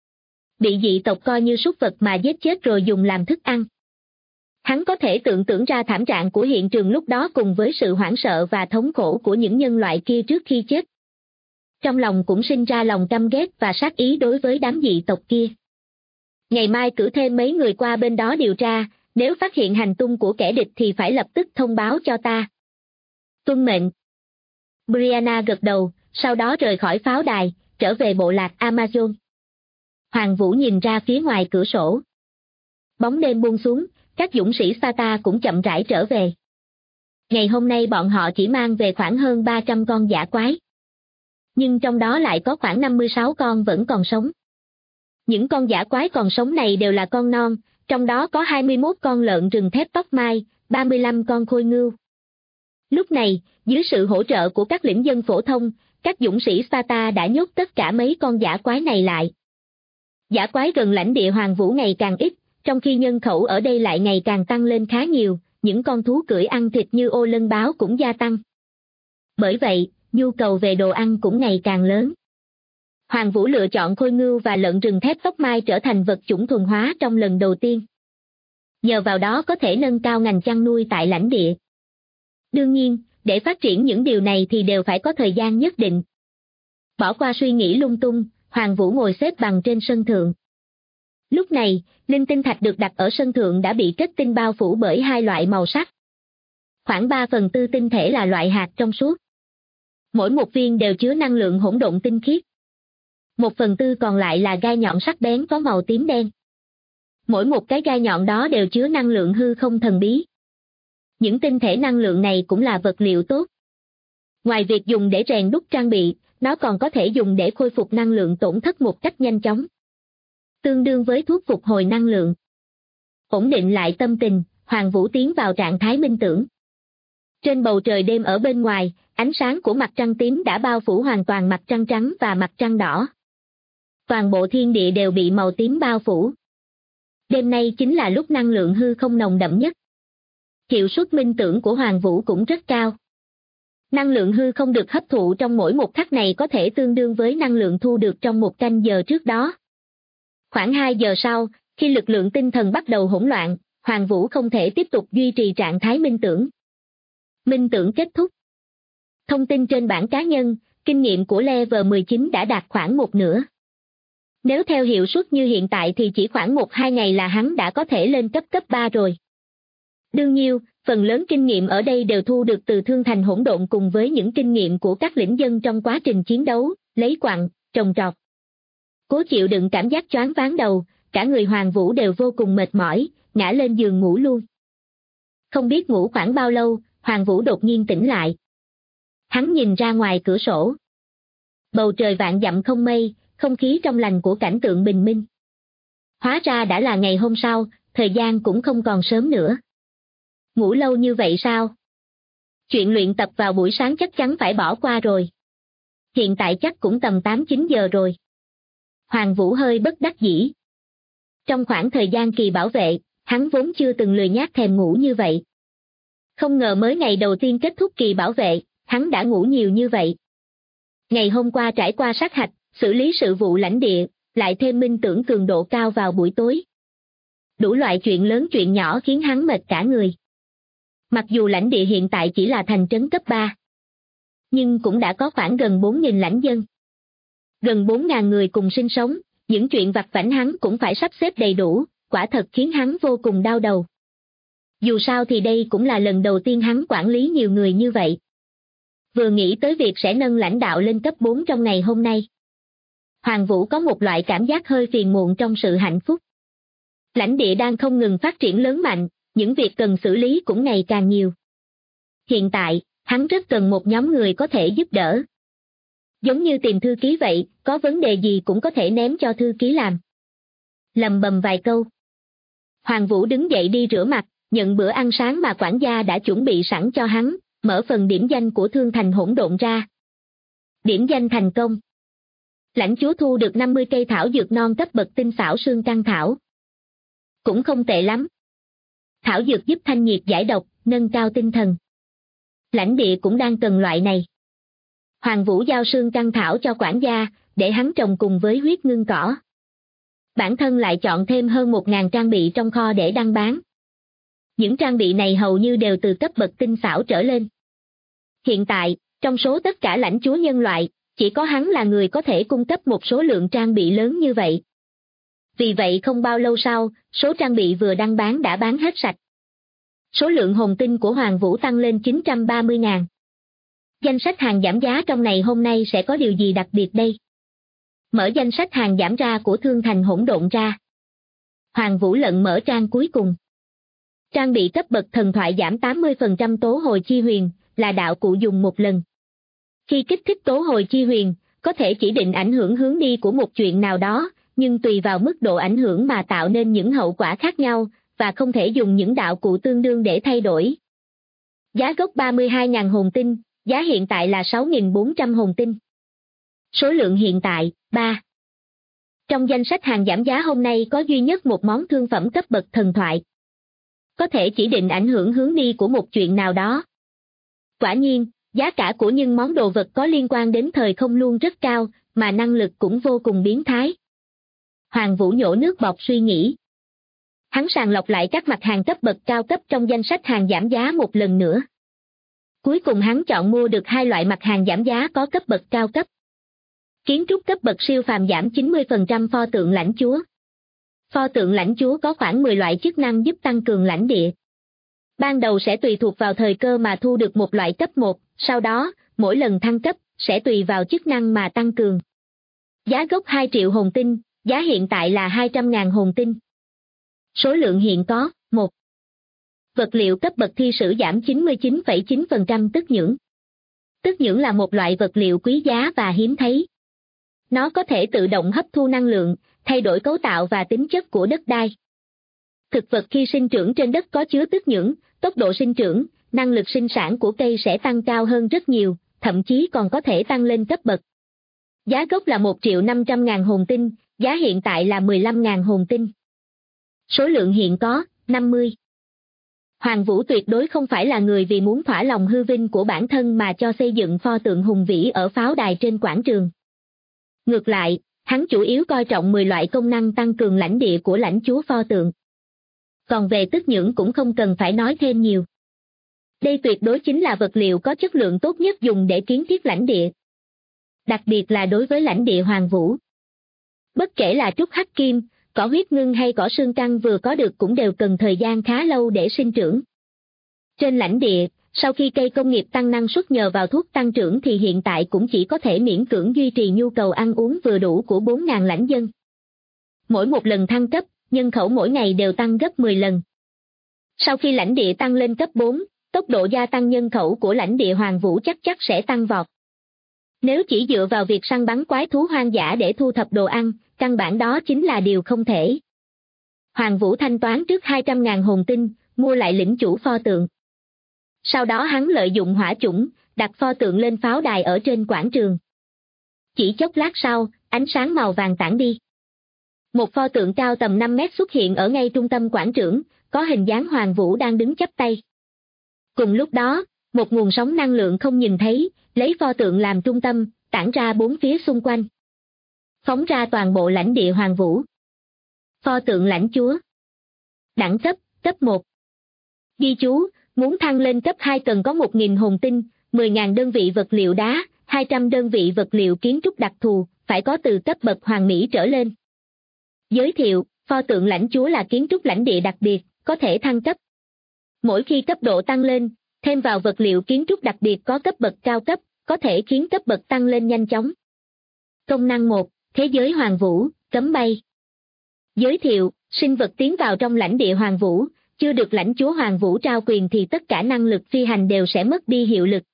Bị dị tộc coi như súc vật mà giết chết rồi dùng làm thức ăn. Hắn có thể tưởng tượng ra thảm trạng của hiện trường lúc đó cùng với sự hoảng sợ và thống khổ của những nhân loại kia trước khi chết. Trong lòng cũng sinh ra lòng căm ghét và sát ý đối với đám dị tộc kia. Ngày mai cử thêm mấy người qua bên đó điều tra, nếu phát hiện hành tung của kẻ địch thì phải lập tức thông báo cho ta. Tuân mệnh. Brianna gật đầu, sau đó rời khỏi pháo đài, trở về bộ lạc Amazon. Hoàng Vũ nhìn ra phía ngoài cửa sổ. Bóng đêm buông xuống, các dũng sĩ Sparta cũng chậm rãi trở về. Ngày hôm nay bọn họ chỉ mang về khoảng hơn 300 con dã quái. Nhưng trong đó lại có khoảng 56 con vẫn còn sống. Những con dã quái còn sống này đều là con non, trong đó có 21 con lợn rừng thép tóc mai, 35 con khôi ngưu. Lúc này, dưới sự hỗ trợ của các lĩnh dân phổ thông, các dũng sĩ Sparta đã nhốt tất cả mấy con dã quái này lại. Dã quái gần lãnh địa Hoàng Vũ ngày càng ít, trong khi nhân khẩu ở đây lại ngày càng tăng lên khá nhiều, những con thú cưỡi ăn thịt như ô lân báo cũng gia tăng. Bởi vậy, nhu cầu về đồ ăn cũng ngày càng lớn. Hoàng Vũ lựa chọn khôi ngưu và lợn rừng thép tóc mai trở thành vật chủng thuần hóa trong lần đầu tiên. Nhờ vào đó có thể nâng cao ngành chăn nuôi tại lãnh địa. Đương nhiên, để phát triển những điều này thì đều phải có thời gian nhất định. Bỏ qua suy nghĩ lung tung, Hoàng Vũ ngồi xếp bằng trên sân thượng. Lúc này, linh tinh thạch được đặt ở sân thượng đã bị kết tinh bao phủ bởi hai loại màu sắc. khoảng 3/4 tinh thể là loại hạt trong suốt. Mỗi một viên đều chứa năng lượng hỗn độn tinh khiết. 1/4 còn lại là gai nhọn sắc bén có màu tím đen. Mỗi một cái gai nhọn đó đều chứa năng lượng hư không thần bí. Những tinh thể năng lượng này cũng là vật liệu tốt. Ngoài việc dùng để rèn đúc trang bị, nó còn có thể dùng để khôi phục năng lượng tổn thất một cách nhanh chóng. Tương đương với thuốc phục hồi năng lượng. Ổn định lại tâm tình, Hoàng Vũ tiến vào trạng thái minh tưởng. Trên bầu trời đêm ở bên ngoài, ánh sáng của mặt trăng tím đã bao phủ hoàn toàn mặt trăng trắng và mặt trăng đỏ. Toàn bộ thiên địa đều bị màu tím bao phủ. Đêm nay chính là lúc năng lượng hư không nồng đậm nhất. Hiệu suất minh tưởng của Hoàng Vũ cũng rất cao. Năng lượng hư không được hấp thụ trong mỗi một khắc này có thể tương đương với năng lượng thu được trong một canh giờ trước đó. Khoảng 2 giờ sau, khi lực lượng tinh thần bắt đầu hỗn loạn, Hoàng Vũ không thể tiếp tục duy trì trạng thái minh tưởng. Minh tưởng kết thúc. Thông tin trên bảng cá nhân, kinh nghiệm của level 19 đã đạt khoảng 1/2. Nếu theo hiệu suất như hiện tại thì chỉ khoảng 1-2 ngày là hắn đã có thể lên cấp 3 rồi. Đương nhiên, phần lớn kinh nghiệm ở đây đều thu được từ Thương Thành Hỗn Độn cùng với những kinh nghiệm của các lĩnh dân trong quá trình chiến đấu, lấy quặng, trồng trọt. Cố chịu đựng cảm giác choáng váng đầu, cả người Hoàng Vũ đều vô cùng mệt mỏi, ngã lên giường ngủ luôn. Không biết ngủ khoảng bao lâu, Hoàng Vũ đột nhiên tỉnh lại. Hắn nhìn ra ngoài cửa sổ. Bầu trời vạn dặm không mây, không khí trong lành của cảnh tượng bình minh. Hóa ra đã là ngày hôm sau, thời gian cũng không còn sớm nữa. Ngủ lâu như vậy sao? Chuyện luyện tập vào buổi sáng chắc chắn phải bỏ qua rồi. Hiện tại chắc cũng tầm 8-9 giờ rồi. Hoàng Vũ hơi bất đắc dĩ. Trong khoảng thời gian kỳ bảo vệ, hắn vốn chưa từng lười nhác thèm ngủ như vậy. Không ngờ mới ngày đầu tiên kết thúc kỳ bảo vệ, hắn đã ngủ nhiều như vậy. Ngày hôm qua trải qua sát hạch, xử lý sự vụ lãnh địa, lại thêm minh tưởng cường độ cao vào buổi tối. Đủ loại chuyện lớn chuyện nhỏ khiến hắn mệt cả người. Mặc dù lãnh địa hiện tại chỉ là thành trấn cấp 3, nhưng cũng đã có khoảng gần 4.000 lãnh dân. Gần 4.000 người cùng sinh sống, những chuyện vặt vãnh hắn cũng phải sắp xếp đầy đủ, quả thật khiến hắn vô cùng đau đầu. Dù sao thì đây cũng là lần đầu tiên hắn quản lý nhiều người như vậy. Vừa nghĩ tới việc sẽ nâng lãnh đạo lên cấp 4 trong ngày hôm nay, Hoàng Vũ có một loại cảm giác hơi phiền muộn trong sự hạnh phúc. Lãnh địa đang không ngừng phát triển lớn mạnh, những việc cần xử lý cũng ngày càng nhiều. Hiện tại, hắn rất cần một nhóm người có thể giúp đỡ. Giống như tìm thư ký vậy, có vấn đề gì cũng có thể ném cho thư ký làm. Lầm bầm vài câu. Hoàng Vũ đứng dậy đi rửa mặt, nhận bữa ăn sáng mà quản gia đã chuẩn bị sẵn cho hắn, mở phần điểm danh của Thương Thành Hỗn Độn ra. Điểm danh thành công. Lãnh chúa thu được 50 cây thảo dược non cấp bậc tinh xảo xương căng thảo. Cũng không tệ lắm. Thảo dược giúp thanh nhiệt giải độc, nâng cao tinh thần. Lãnh địa cũng đang cần loại này. Hoàng Vũ giao xương căng thảo cho quản gia, để hắn trồng cùng với huyết ngưng cỏ. Bản thân lại chọn thêm hơn 1.000 trang bị trong kho để đăng bán. Những trang bị này hầu như đều từ cấp bậc tinh xảo trở lên. Hiện tại, trong số tất cả lãnh chúa nhân loại, chỉ có hắn là người có thể cung cấp một số lượng trang bị lớn như vậy. Vì vậy không bao lâu sau, số trang bị vừa đăng bán đã bán hết sạch. Số lượng hồn tinh của Hoàng Vũ tăng lên 930.000. Danh sách hàng giảm giá trong ngày hôm nay sẽ có điều gì đặc biệt đây? Mở danh sách hàng giảm ra của Thương Thành Hỗn Độn ra. Hoàng Vũ lận mở trang cuối cùng. Trang bị cấp bậc thần thoại giảm 80% tố hồi chi huyền, là đạo cụ dùng một lần. Khi kích thích tố hồi chi huyền, có thể chỉ định ảnh hưởng hướng đi của một chuyện nào đó, nhưng tùy vào mức độ ảnh hưởng mà tạo nên những hậu quả khác nhau, và không thể dùng những đạo cụ tương đương để thay đổi. Giá gốc 32.000 hồn tinh, giá hiện tại là 6.400 hồn tinh. Số lượng hiện tại, 3. Trong danh sách hàng giảm giá hôm nay có duy nhất một món thương phẩm cấp bậc thần thoại. Có thể chỉ định ảnh hưởng hướng đi của một chuyện nào đó. Quả nhiên, giá cả của những món đồ vật có liên quan đến thời không luôn rất cao, mà năng lực cũng vô cùng biến thái. Hoàng Vũ nhổ nước bọt suy nghĩ. Hắn sàng lọc lại các mặt hàng cấp bậc cao cấp trong danh sách hàng giảm giá một lần nữa. Cuối cùng hắn chọn mua được 2 loại mặt hàng giảm giá có cấp bậc cao cấp. Kiến trúc cấp bậc siêu phàm giảm 90% pho tượng lãnh chúa. Pho tượng lãnh chúa có khoảng 10 loại chức năng giúp tăng cường lãnh địa. Ban đầu sẽ tùy thuộc vào thời cơ mà thu được một loại cấp 1, sau đó, mỗi lần thăng cấp, sẽ tùy vào chức năng mà tăng cường. Giá gốc 2 triệu hồn tinh, giá hiện tại là 200.000 hồn tinh. Số lượng hiện có, 1. Vật liệu cấp bậc thi sử giảm 99,9% tức nhưỡng. Tức nhưỡng là một loại vật liệu quý giá và hiếm thấy. Nó có thể tự động hấp thu năng lượng, thay đổi cấu tạo và tính chất của đất đai. Thực vật khi sinh trưởng trên đất có chứa tức nhưỡng, tốc độ sinh trưởng, năng lực sinh sản của cây sẽ tăng cao hơn rất nhiều, thậm chí còn có thể tăng lên cấp bậc. Giá gốc là 1.500.000 hồn tinh, giá hiện tại là 15.000 hồn tinh. Số lượng hiện có, 50. Hoàng Vũ tuyệt đối không phải là người vì muốn thỏa lòng hư vinh của bản thân mà cho xây dựng pho tượng hùng vĩ ở pháo đài trên quảng trường. Ngược lại, hắn chủ yếu coi trọng 10 loại công năng tăng cường lãnh địa của lãnh chúa pho tượng. Còn về tức nhưỡng cũng không cần phải nói thêm nhiều. Đây tuyệt đối chính là vật liệu có chất lượng tốt nhất dùng để kiến thiết lãnh địa. Đặc biệt là đối với lãnh địa Hoàng Vũ. Bất kể là trúc hắc kim, cỏ huyết ngưng hay cỏ xương căng vừa có được cũng đều cần thời gian khá lâu để sinh trưởng. Trên lãnh địa, sau khi cây công nghiệp tăng năng suất nhờ vào thuốc tăng trưởng thì hiện tại cũng chỉ có thể miễn cưỡng duy trì nhu cầu ăn uống vừa đủ của 4.000 lãnh dân. Mỗi một lần thăng cấp, nhân khẩu mỗi ngày đều tăng gấp 10 lần. Sau khi lãnh địa tăng lên cấp 4, tốc độ gia tăng nhân khẩu của lãnh địa Hoàng Vũ chắc sẽ tăng vọt. Nếu chỉ dựa vào việc săn bắn quái thú hoang dã để thu thập đồ ăn, căn bản đó chính là điều không thể. Hoàng Vũ thanh toán trước 200.000 hồn tinh, mua lại lĩnh chủ pho tượng. Sau đó hắn lợi dụng hỏa chủng, đặt pho tượng lên pháo đài ở trên quảng trường. Chỉ chốc lát sau, ánh sáng màu vàng tản đi. Một pho tượng cao tầm 5 mét xuất hiện ở ngay trung tâm quảng trường, có hình dáng Hoàng Vũ đang đứng chắp tay. Cùng lúc đó, một nguồn sóng năng lượng không nhìn thấy, lấy pho tượng làm trung tâm, tản ra bốn phía xung quanh. Phóng ra toàn bộ lãnh địa Hoàng Vũ. Pho tượng lãnh chúa. Đẳng cấp, cấp 1. Ghi chú, muốn thăng lên cấp 2 cần có 1.000 hồn tinh, 10.000 đơn vị vật liệu đá, 200 đơn vị vật liệu kiến trúc đặc thù, phải có từ cấp bậc hoàng mỹ trở lên. Giới thiệu, pho tượng lãnh chúa là kiến trúc lãnh địa đặc biệt, có thể thăng cấp. Mỗi khi cấp độ tăng lên, thêm vào vật liệu kiến trúc đặc biệt có cấp bậc cao cấp, có thể khiến cấp bậc tăng lên nhanh chóng. Công năng 1, thế giới Hoàng Vũ, cấm bay. Giới thiệu, sinh vật tiến vào trong lãnh địa Hoàng Vũ, chưa được lãnh chúa Hoàng Vũ trao quyền thì tất cả năng lực phi hành đều sẽ mất đi hiệu lực.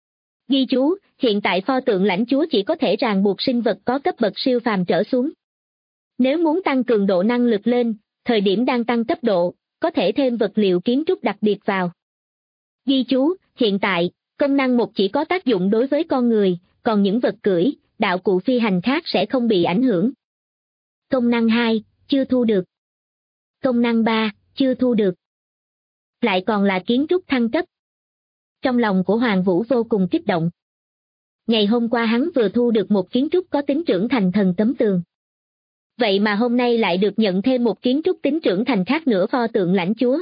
Ghi chú, hiện tại pho tượng lãnh chúa chỉ có thể ràng buộc sinh vật có cấp bậc siêu phàm trở xuống. Nếu muốn tăng cường độ năng lực lên, thời điểm đang tăng cấp độ, có thể thêm vật liệu kiến trúc đặc biệt vào. Ghi chú, hiện tại, công năng 1 chỉ có tác dụng đối với con người, còn những vật cưỡi, đạo cụ phi hành khác sẽ không bị ảnh hưởng. Công năng 2, chưa thu được. Công năng 3, chưa thu được. Lại còn là kiến trúc thăng cấp. Trong lòng của Hoàng Vũ vô cùng kích động. Ngày hôm qua hắn vừa thu được một kiến trúc có tính trưởng thành thần cấm tường. Vậy mà hôm nay lại được nhận thêm một kiến trúc tính trưởng thành khác nữa, pho tượng lãnh chúa.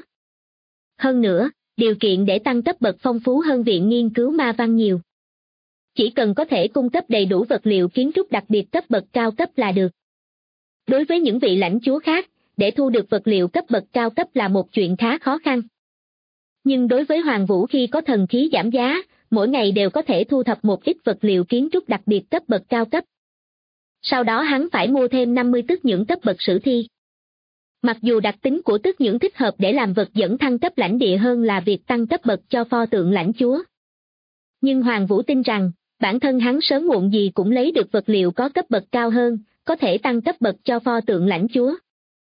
Hơn nữa, điều kiện để tăng cấp bậc phong phú hơn viện nghiên cứu ma văn nhiều. Chỉ cần có thể cung cấp đầy đủ vật liệu kiến trúc đặc biệt cấp bậc cao cấp là được. Đối với những vị lãnh chúa khác, để thu được vật liệu cấp bậc cao cấp là một chuyện khá khó khăn. Nhưng đối với Hoàng Vũ khi có thần khí giảm giá, mỗi ngày đều có thể thu thập một ít vật liệu kiến trúc đặc biệt cấp bậc cao cấp. Sau đó hắn phải mua thêm 50 tức nhưỡng cấp bậc sử thi. Mặc dù đặc tính của tức nhưỡng thích hợp để làm vật dẫn thăng cấp lãnh địa hơn là việc tăng cấp bậc cho pho tượng lãnh chúa. Nhưng Hoàng Vũ tin rằng, bản thân hắn sớm muộn gì cũng lấy được vật liệu có cấp bậc cao hơn, có thể tăng cấp bậc cho pho tượng lãnh chúa.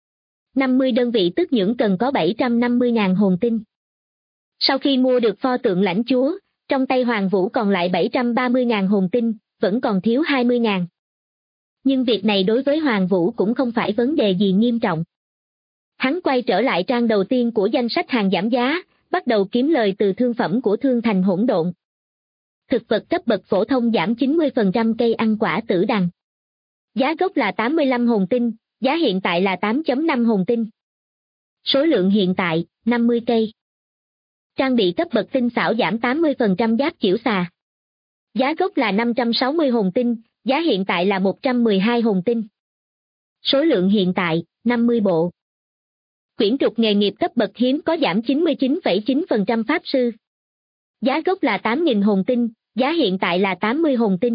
50 đơn vị tức nhưỡng cần có 750.000 hồn tinh. Sau khi mua được pho tượng lãnh chúa, trong tay Hoàng Vũ còn lại 730.000 hồn tinh, vẫn còn thiếu 20.000. Nhưng việc này đối với Hoàng Vũ cũng không phải vấn đề gì nghiêm trọng. Hắn quay trở lại trang đầu tiên của danh sách hàng giảm giá, bắt đầu kiếm lời từ thương phẩm của Thương Thành Hỗn Độn. Thực vật cấp bậc phổ thông giảm 90% cây ăn quả tử đằng. Giá gốc là 85 hồn tinh, giá hiện tại là 8.5 hồn tinh. Số lượng hiện tại, 50 cây. Trang bị cấp bậc tinh xảo giảm 80% giáp chiểu xà. Giá gốc là 560 hồn tinh, giá hiện tại là 112 hồn tinh. Số lượng hiện tại, 50 bộ. Quyển trục nghề nghiệp cấp bậc hiếm có giảm 99,9% pháp sư. Giá gốc là 8.000 hồn tinh, giá hiện tại là 80 hồn tinh.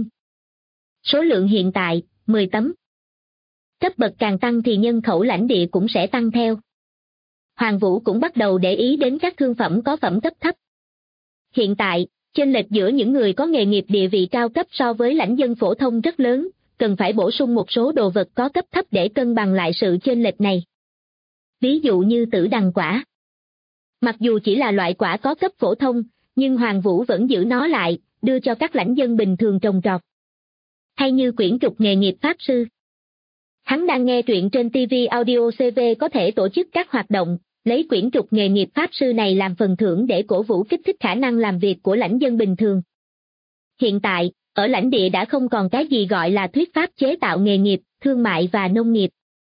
Số lượng hiện tại, 10 tấm. Cấp bậc càng tăng thì nhân khẩu lãnh địa cũng sẽ tăng theo. Hoàng Vũ cũng bắt đầu để ý đến các thương phẩm có phẩm cấp thấp. Hiện tại, chênh lệch giữa những người có nghề nghiệp địa vị cao cấp so với lãnh dân phổ thông rất lớn, cần phải bổ sung một số đồ vật có cấp thấp để cân bằng lại sự chênh lệch này. Ví dụ như tử đằng quả. Mặc dù chỉ là loại quả có cấp phổ thông, nhưng Hoàng Vũ vẫn giữ nó lại, đưa cho các lãnh dân bình thường trồng trọt. Hay như quyển trục nghề nghiệp pháp sư. Hắn đang nghe truyện trên TV Audio CV có thể tổ chức các hoạt động, lấy quyển trục nghề nghiệp pháp sư này làm phần thưởng để cổ vũ kích thích khả năng làm việc của lãnh dân bình thường. Hiện tại, ở lãnh địa đã không còn cái gì gọi là thuyết pháp chế tạo nghề nghiệp, thương mại và nông nghiệp.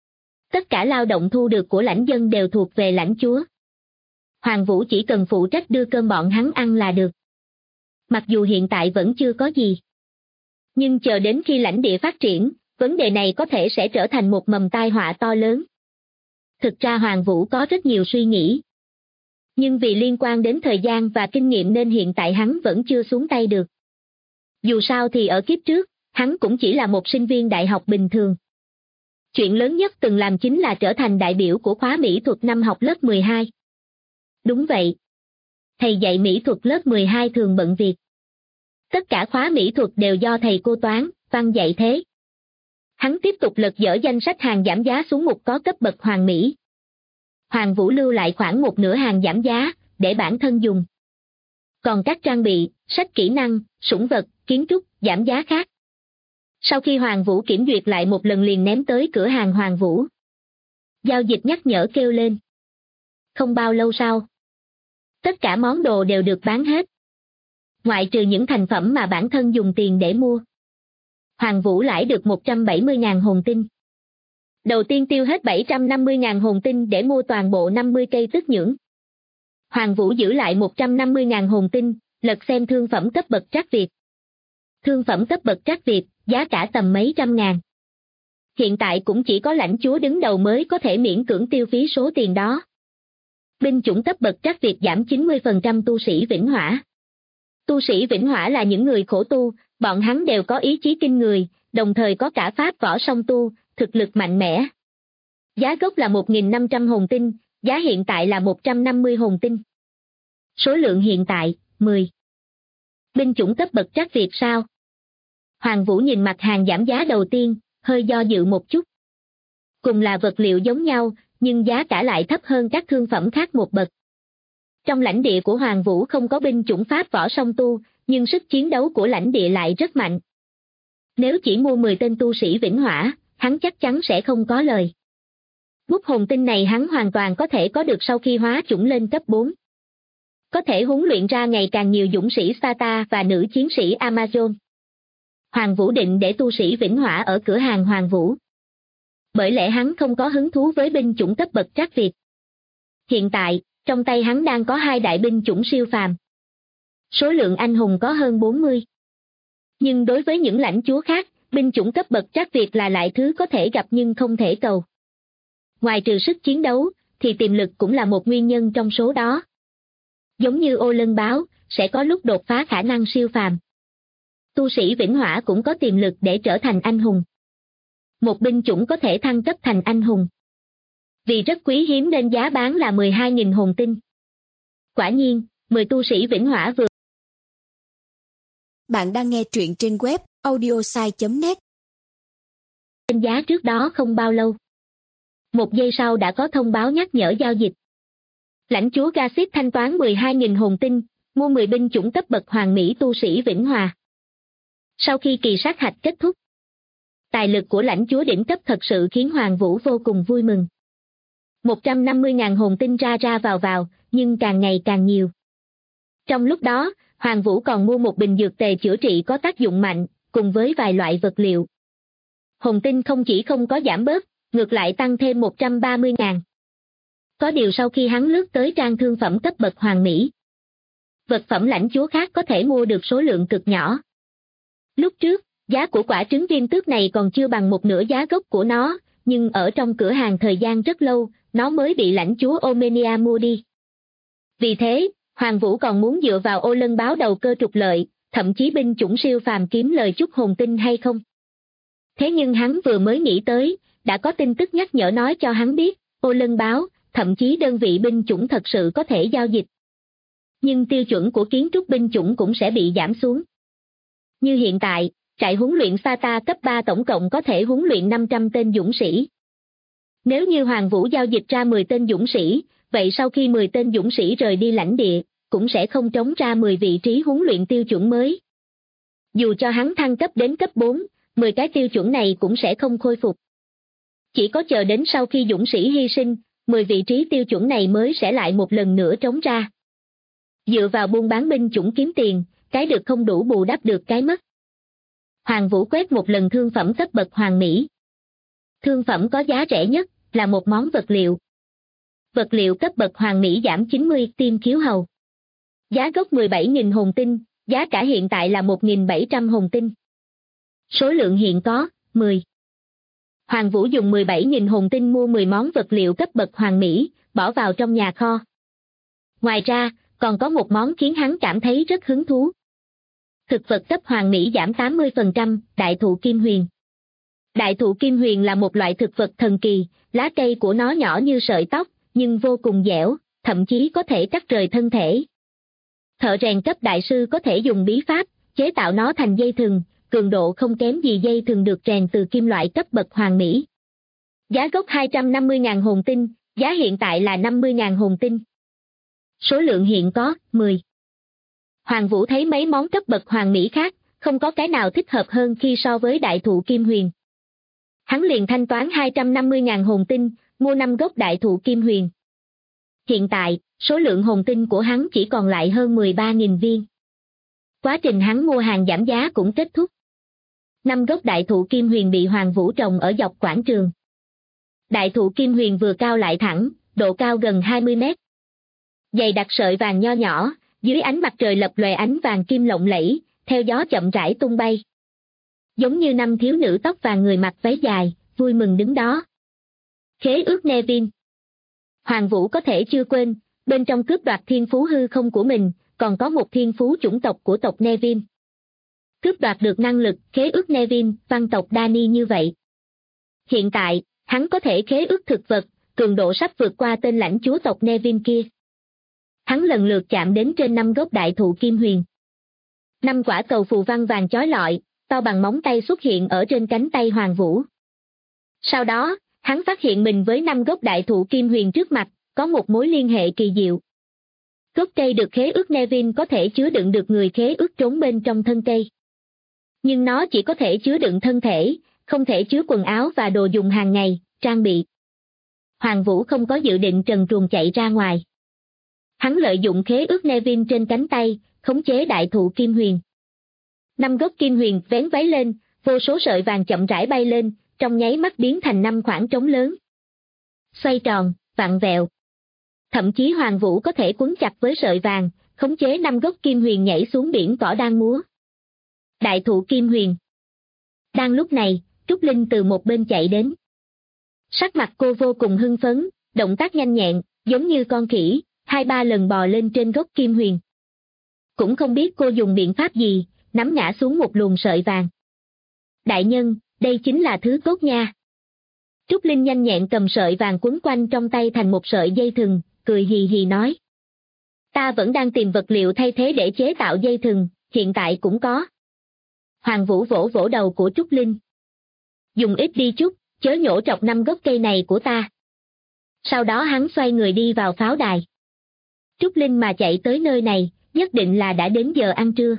Tất cả lao động thu được của lãnh dân đều thuộc về lãnh chúa. Hoàng Vũ chỉ cần phụ trách đưa cơm bọn hắn ăn là được. Mặc dù hiện tại vẫn chưa có gì. Nhưng chờ đến khi lãnh địa phát triển, vấn đề này có thể sẽ trở thành một mầm tai họa to lớn. Thực ra Hoàng Vũ có rất nhiều suy nghĩ. Nhưng vì liên quan đến thời gian và kinh nghiệm nên hiện tại hắn vẫn chưa xuống tay được. Dù sao thì ở kiếp trước, hắn cũng chỉ là một sinh viên đại học bình thường. Chuyện lớn nhất từng làm chính là trở thành đại biểu của khóa mỹ thuật năm học lớp 12. Đúng vậy. Thầy dạy mỹ thuật lớp 12 thường bận việc. Tất cả khóa mỹ thuật đều do thầy cô toán, văn dạy thế. Hắn tiếp tục lật dở danh sách hàng giảm giá xuống mục có cấp bậc hoàng mỹ. Hoàng Vũ lưu lại khoảng một nửa hàng giảm giá, để bản thân dùng. Còn các trang bị, sách kỹ năng, sủng vật, kiến trúc, giảm giá khác. Sau khi Hoàng Vũ kiểm duyệt lại một lần liền ném tới cửa hàng Hoàng Vũ. Giao dịch nhắc nhở kêu lên. Không bao lâu sau, tất cả món đồ đều được bán hết. Ngoại trừ những thành phẩm mà bản thân dùng tiền để mua. Hoàng Vũ lãi được 170.000 hồn tinh. Đầu tiên tiêu hết 750.000 hồn tinh để mua toàn bộ 50 cây tức nhưỡng. Hoàng Vũ giữ lại 150.000 hồn tinh, lật xem thương phẩm cấp bậc trác Việt. Thương phẩm cấp bậc trác Việt, giá cả tầm mấy trăm ngàn. Hiện tại cũng chỉ có lãnh chúa đứng đầu mới có thể miễn cưỡng tiêu phí số tiền đó. Binh chủng cấp bậc trác Việt giảm 90% tu sĩ Vĩnh Hỏa. Tu sĩ Vĩnh Hỏa là những người khổ tu, bọn hắn đều có ý chí kinh người, đồng thời có cả pháp võ song tu, thực lực mạnh mẽ. Giá gốc là 1.500 hồn tinh, giá hiện tại là 150 hồn tinh. Số lượng hiện tại, 10. Binh chủng cấp bậc trác Việt sao? Hoàng Vũ nhìn mặt hàng giảm giá đầu tiên, hơi do dự một chút. Cùng là vật liệu giống nhau, nhưng giá cả lại thấp hơn các thương phẩm khác một bậc. Trong lãnh địa của Hoàng Vũ không có binh chủng pháp võ song tu, nhưng sức chiến đấu của lãnh địa lại rất mạnh. Nếu chỉ mua 10 tên tu sĩ Vĩnh Hỏa, hắn chắc chắn sẽ không có lời. Bút hồn tinh này hắn hoàn toàn có thể có được sau khi hóa chủng lên cấp 4. Có thể huấn luyện ra ngày càng nhiều dũng sĩ Sparta và nữ chiến sĩ Amazon. Hoàng Vũ định để tu sĩ Vĩnh Hỏa ở cửa hàng Hoàng Vũ. Bởi lẽ hắn không có hứng thú với binh chủng cấp bậc trác Việt. Hiện tại, trong tay hắn đang có 2 đại binh chủng siêu phàm. Số lượng anh hùng có hơn 40. Nhưng đối với những lãnh chúa khác, binh chủng cấp bậc trác Việt là lại thứ có thể gặp nhưng không thể cầu. Ngoài trừ sức chiến đấu, thì tiềm lực cũng là một nguyên nhân trong số đó. Giống như ô lân báo, sẽ có lúc đột phá khả năng siêu phàm. Tu sĩ Vĩnh Hỏa cũng có tiềm lực để trở thành anh hùng. Một binh chủng có thể thăng cấp thành anh hùng. Vì rất quý hiếm nên giá bán là 12.000 hồn tinh. Quả nhiên, 10 tu sĩ Vĩnh Hỏa vừa. Bạn đang nghe truyện trên web audiosai.net. Trên giá trước đó không bao lâu. Một giây sau đã có thông báo nhắc nhở giao dịch. Lãnh chúa Gasit thanh toán 12.000 hồn tinh, mua 10 binh chủng cấp bậc hoàng mỹ tu sĩ Vĩnh Hòa. Sau khi kỳ sát hạch kết thúc, tài lực của lãnh chúa đỉnh cấp thật sự khiến Hoàng Vũ vô cùng vui mừng. 150.000 hồn tinh ra vào, nhưng càng ngày càng nhiều. Trong lúc đó, Hoàng Vũ còn mua một bình dược tề chữa trị có tác dụng mạnh, cùng với vài loại vật liệu. Hồn tinh không chỉ không có giảm bớt, ngược lại tăng thêm 130.000. Có điều sau khi hắn lướt tới trang thương phẩm cấp bậc hoàng mỹ, vật phẩm lãnh chúa khác có thể mua được số lượng cực nhỏ. Lúc trước, giá của quả trứng viêm tước này còn chưa bằng một nửa giá gốc của nó, nhưng ở trong cửa hàng thời gian rất lâu, nó mới bị lãnh chúa Omenia mua đi. Vì thế, Hoàng Vũ còn muốn dựa vào Ô Lân báo đầu cơ trục lợi, thậm chí binh chủng siêu phàm kiếm lời chút hồn tinh hay không? Thế nhưng hắn vừa mới nghĩ tới, đã có tin tức nhắc nhở nói cho hắn biết, Ô Lân báo, thậm chí đơn vị binh chủng thật sự có thể giao dịch. Nhưng tiêu chuẩn của kiến trúc binh chủng cũng sẽ bị giảm xuống. Như hiện tại, trại huấn luyện Sparta cấp 3 tổng cộng có thể huấn luyện 500 tên dũng sĩ. Nếu như Hoàng Vũ giao dịch ra 10 tên dũng sĩ, vậy sau khi 10 tên dũng sĩ rời đi lãnh địa, cũng sẽ không trống ra 10 vị trí huấn luyện tiêu chuẩn mới. Dù cho hắn thăng cấp đến cấp 4, 10 cái tiêu chuẩn này cũng sẽ không khôi phục. Chỉ có chờ đến sau khi dũng sĩ hy sinh, 10 vị trí tiêu chuẩn này mới sẽ lại một lần nữa trống ra. Dựa vào buôn bán binh chủng kiếm tiền, cái được không đủ bù đắp được cái mất. Hoàng Vũ quét một lần thương phẩm cấp bậc hoàng mỹ. Thương phẩm có giá rẻ nhất là một món vật liệu. Vật liệu cấp bậc hoàng mỹ giảm 90 tim khiếu hầu. Giá gốc 17.000 hồn tinh, giá cả hiện tại là 1.700 hồn tinh. Số lượng hiện có, 10. Hoàng Vũ dùng 17.000 hồn tinh mua 10 món vật liệu cấp bậc hoàng mỹ, bỏ vào trong nhà kho. Ngoài ra, còn có một món khiến hắn cảm thấy rất hứng thú. Thực vật cấp hoàng mỹ giảm 80%, đại thụ kim huyền. Đại thụ kim huyền là một loại thực vật thần kỳ, lá cây của nó nhỏ như sợi tóc, nhưng vô cùng dẻo, thậm chí có thể cắt rời thân thể. Thợ rèn cấp đại sư có thể dùng bí pháp, chế tạo nó thành dây thừng, cường độ không kém gì dây thừng được rèn từ kim loại cấp bậc hoàng mỹ. Giá gốc 250.000 hồn tinh, giá hiện tại là 50.000 hồn tinh. Số lượng hiện có, 10. Hoàng Vũ thấy mấy món cấp bậc hoàng mỹ khác, không có cái nào thích hợp hơn khi so với đại thụ kim huyền. Hắn liền thanh toán 250.000 hồn tinh, mua 5 gốc đại thụ kim huyền. Hiện tại, số lượng hồn tinh của hắn chỉ còn lại hơn 13.000 viên. Quá trình hắn mua hàng giảm giá cũng kết thúc. 5 gốc đại thụ kim huyền bị Hoàng Vũ trồng ở dọc quảng trường. Đại thụ kim huyền vừa cao lại thẳng, độ cao gần 20 mét. Dày đặc sợi vàng nho nhỏ, dưới ánh mặt trời lập lòe ánh vàng kim lộng lẫy, theo gió chậm rãi tung bay. Giống như 5 thiếu nữ tóc vàng người mặc váy dài, vui mừng đứng đó. Khế ước Nevin. Hoàng Vũ có thể chưa quên, bên trong cướp đoạt thiên phú hư không của mình, còn có một thiên phú chủng tộc của tộc Nevin. Cướp đoạt được năng lực khế ước Nevin, văn tộc Dani như vậy. Hiện tại, hắn có thể khế ước thực vật, cường độ sắp vượt qua tên lãnh chúa tộc Nevin kia. Hắn lần lượt chạm đến trên 5 gốc đại thụ kim huyền. 5 quả cầu phù văn vàng chói lọi, to bằng móng tay xuất hiện ở trên cánh tay Hoàng Vũ. Sau đó, hắn phát hiện mình với 5 gốc đại thụ kim huyền trước mặt, có một mối liên hệ kỳ diệu. Gốc cây được khế ước Nevin có thể chứa đựng được người khế ước trốn bên trong thân cây. Nhưng nó chỉ có thể chứa đựng thân thể, không thể chứa quần áo và đồ dùng hàng ngày, trang bị. Hoàng Vũ không có dự định trần truồng chạy ra ngoài. Hắn lợi dụng khế ước Nevin trên cánh tay, khống chế đại thụ kim huyền. 5 gốc kim huyền vén váy lên, vô số sợi vàng chậm rãi bay lên, trong nháy mắt biến thành 5 khoảng trống lớn. Xoay tròn, vặn vẹo. Thậm chí Hoàng Vũ có thể quấn chặt với sợi vàng, khống chế 5 gốc kim huyền nhảy xuống biển cỏ đang múa. Đại thụ kim huyền. Đang lúc này, Trúc Linh từ một bên chạy đến. Sắc mặt cô vô cùng hưng phấn, động tác nhanh nhẹn, giống như con khỉ, 2-3 lần bò lên trên gốc kim huyền. Cũng không biết cô dùng biện pháp gì, nắm ngã xuống một luồng sợi vàng. Đại nhân, đây chính là thứ tốt nha. Trúc Linh nhanh nhẹn cầm sợi vàng quấn quanh trong tay thành một sợi dây thừng, cười hì hì nói. Ta vẫn đang tìm vật liệu thay thế để chế tạo dây thừng, hiện tại cũng có. Hoàng Vũ vỗ vỗ đầu của Trúc Linh. Dùng ít đi chút, chớ nhổ trọc 5 gốc cây này của ta. Sau đó hắn xoay người đi vào pháo đài. Trúc Linh mà chạy tới nơi này, nhất định là đã đến giờ ăn trưa.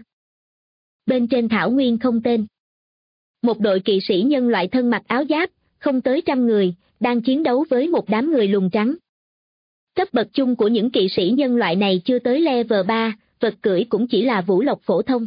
Bên trên thảo nguyên không tên. Một đội kỵ sĩ nhân loại thân mặc áo giáp, không tới 100 người, đang chiến đấu với một đám người lùn trắng. Cấp bậc chung của những kỵ sĩ nhân loại này chưa tới level 3, vật cưỡi cũng chỉ là vũ lộc phổ thông.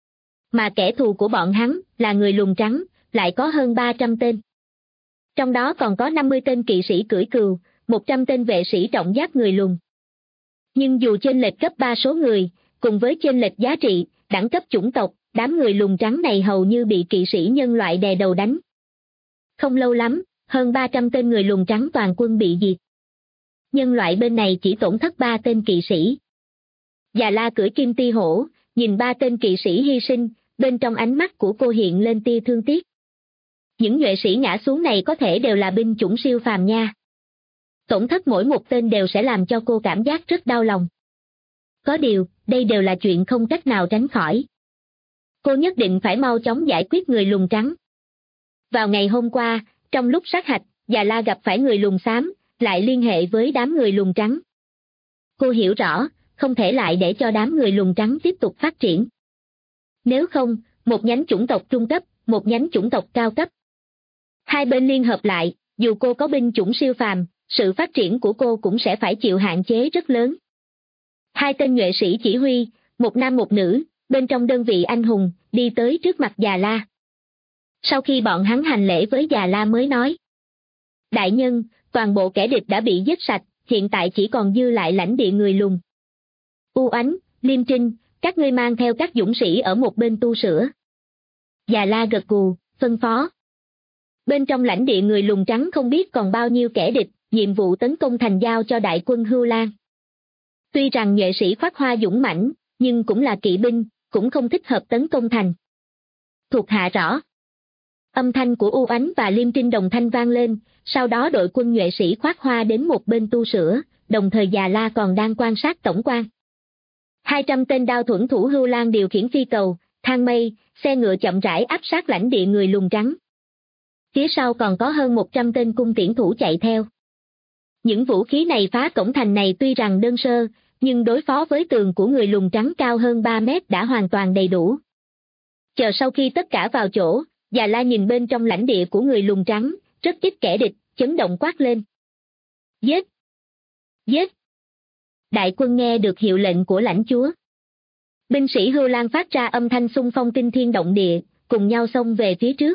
Mà kẻ thù của bọn hắn, là người lùn trắng, lại có hơn 300 tên. Trong đó còn có 50 tên kỵ sĩ cưỡi cừu, 100 tên vệ sĩ trọng giáp người lùn. Nhưng dù chênh lệch cấp 3 số người, cùng với chênh lệch giá trị, đẳng cấp chủng tộc, đám người lùn trắng này hầu như bị kỵ sĩ nhân loại đè đầu đánh. Không lâu lắm, hơn 300 tên người lùn trắng toàn quân bị diệt. Nhân loại bên này chỉ tổn thất 3 tên kỵ sĩ. Già La cưỡi kim ti hổ, nhìn 3 tên kỵ sĩ hy sinh, bên trong ánh mắt của cô hiện lên tia thương tiếc. Những nhuệ sĩ ngã xuống này có thể đều là binh chủng siêu phàm nha. Tổn thất mỗi một tên đều sẽ làm cho cô cảm giác rất đau lòng. Có điều, đây đều là chuyện không cách nào tránh khỏi. Cô nhất định phải mau chóng giải quyết người lùn trắng. Vào ngày hôm qua, trong lúc sát hạch, Già La gặp phải người lùn xám, lại liên hệ với đám người lùn trắng. Cô hiểu rõ, không thể lại để cho đám người lùn trắng tiếp tục phát triển. Nếu không, một nhánh chủng tộc trung cấp, một nhánh chủng tộc cao cấp. Hai bên liên hợp lại, dù cô có binh chủng siêu phàm, sự phát triển của cô cũng sẽ phải chịu hạn chế rất lớn. 2 tên nhuệ sĩ chỉ huy, một nam một nữ, bên trong đơn vị anh hùng, đi tới trước mặt Già La. Sau khi bọn hắn hành lễ với Già La mới nói: Đại nhân, toàn bộ kẻ địch đã bị giết sạch, hiện tại chỉ còn dư lại lãnh địa người lùn. U Ánh, Liêm Trinh, các ngươi mang theo các dũng sĩ ở một bên tu sửa. Già La gật gù, phân phó. Bên trong lãnh địa người lùn trắng không biết còn bao nhiêu kẻ địch, nhiệm vụ tấn công thành giao cho đại quân Hưu Lan. Tuy rằng nhuệ sĩ khoác hoa dũng mãnh, nhưng cũng là kỵ binh, cũng không thích hợp tấn công thành. Thuộc hạ rõ. Âm thanh của U Ánh và Liêm Trinh đồng thanh vang lên, sau đó đội quân nhuệ sĩ khoác hoa đến một bên tu sửa, đồng thời Già La còn đang quan sát tổng quan. 200 tên đao thuẫn thủ Hưu Lan điều khiển phi cầu, thang mây, xe ngựa chậm rãi áp sát lãnh địa người lùn trắng. Phía sau còn có hơn 100 tên cung tiễn thủ chạy theo. Những vũ khí này phá cổng thành này tuy rằng đơn sơ, nhưng đối phó với tường của người lùn trắng cao hơn 3 mét đã hoàn toàn đầy đủ. Chờ sau khi tất cả vào chỗ, Già La nhìn bên trong lãnh địa của người lùn trắng, rất ít kẻ địch, chấn động quát lên. Giết! Giết! Đại quân nghe được hiệu lệnh của lãnh chúa. Binh sĩ Hưu Lan phát ra âm thanh xung phong kinh thiên động địa, cùng nhau xông về phía trước.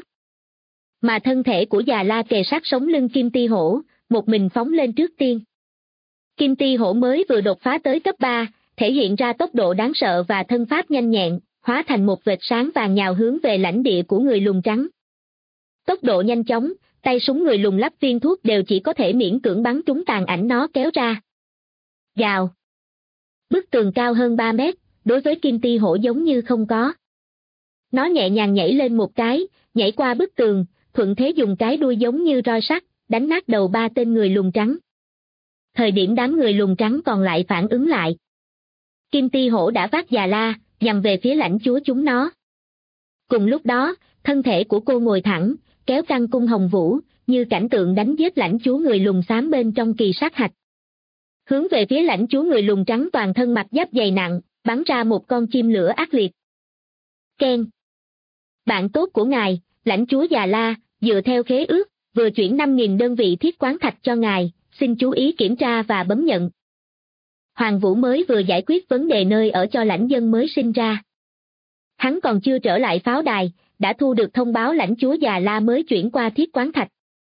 Mà thân thể của Già La kề sát sống lưng Kim Ti Hổ, một mình phóng lên trước tiên. Kim Ti Hổ mới vừa đột phá tới cấp 3, thể hiện ra tốc độ đáng sợ và thân pháp nhanh nhẹn, hóa thành một vệt sáng vàng nhào hướng về lãnh địa của người lùn trắng. Tốc độ nhanh chóng, tay súng người lùn lắp viên thuốc đều chỉ có thể miễn cưỡng bắn trúng tàn ảnh nó kéo ra. Gào! Bức tường cao hơn 3 mét, đối với Kim Ti Hổ giống như không có. Nó nhẹ nhàng nhảy lên một cái, nhảy qua bức tường, thuận thế dùng cái đuôi giống như roi sắt, đánh nát đầu 3 tên người lùn trắng. Thời điểm đám người lùn trắng còn lại phản ứng lại, Kim Ti Hổ đã vác Già La, nhằm về phía lãnh chúa chúng nó. Cùng lúc đó, thân thể của cô ngồi thẳng, kéo căng cung hồng vũ, như cảnh tượng đánh giết lãnh chúa người lùn xám bên trong kỳ sát hạch. Hướng về phía lãnh chúa người lùn trắng toàn thân mặc giáp dày nặng, bắn ra một con chim lửa ác liệt. Keng! Bạn tốt của ngài, lãnh chúa Già La, dựa theo khế ước, vừa chuyển 5.000 đơn vị thiết quán thạch cho ngài, xin chú ý kiểm tra và bấm nhận. Hoàng Vũ mới vừa giải quyết vấn đề nơi ở cho lãnh dân mới sinh ra. Hắn còn chưa trở lại pháo đài, đã thu được thông báo lãnh chúa Già La mới chuyển qua thiết quán thạch.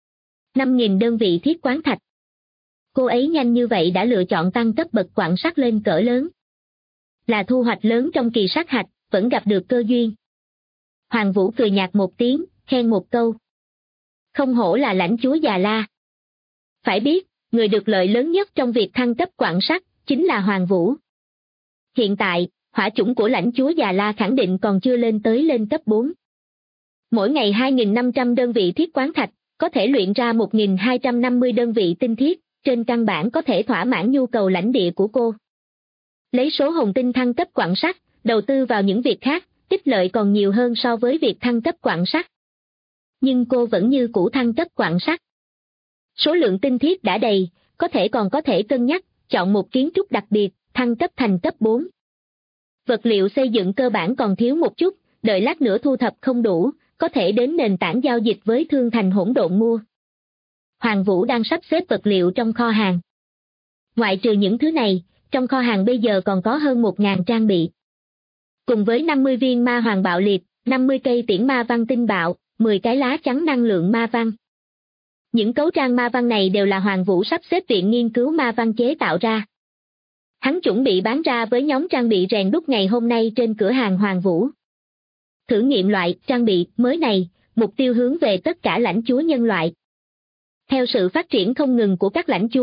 5.000 đơn vị thiết quán thạch. Cô ấy nhanh như vậy đã lựa chọn tăng cấp bậc quặng sắt lên cỡ lớn. Là thu hoạch lớn trong kỳ sát hạch, vẫn gặp được cơ duyên. Hoàng Vũ cười nhạt một tiếng, khen một câu. Không hổ là lãnh chúa Già La. Phải biết, người được lợi lớn nhất trong việc thăng cấp quặng sắt, chính là Hoàng Vũ. Hiện tại, hỏa chủng của lãnh chúa Già La khẳng định còn chưa lên cấp 4. Mỗi ngày 2.500 đơn vị thiết quán thạch, có thể luyện ra 1.250 đơn vị tinh thiết, trên căn bản có thể thỏa mãn nhu cầu lãnh địa của cô. Lấy số hồng tinh thăng cấp quặng sắt, đầu tư vào những việc khác, ích lợi còn nhiều hơn so với việc thăng cấp quặng sắt. Nhưng cô vẫn như cũ thăng cấp quặng sắt. Số lượng tinh thiết đã đầy, còn có thể cân nhắc, chọn một kiến trúc đặc biệt, thăng cấp thành cấp 4. Vật liệu xây dựng cơ bản còn thiếu một chút, đợi lát nữa thu thập không đủ, có thể đến nền tảng giao dịch với Thương Thành Hỗn Độn mua. Hoàng Vũ đang sắp xếp vật liệu trong kho hàng. Ngoại trừ những thứ này, trong kho hàng bây giờ còn có hơn 1.000 trang bị. Cùng với 50 viên ma hoàng bạo liệt, 50 cây tiễn ma văn tinh bạo, 10 cái lá chắn năng lượng ma văn. Những cấu trang ma văn này đều là Hoàng Vũ sắp xếp viện nghiên cứu ma văn chế tạo ra. Hắn chuẩn bị bán ra với nhóm trang bị rèn đúc ngày hôm nay trên cửa hàng Hoàng Vũ. Thử nghiệm loại trang bị mới này, mục tiêu hướng về tất cả lãnh chúa nhân loại. Theo sự phát triển không ngừng của các lãnh chúa,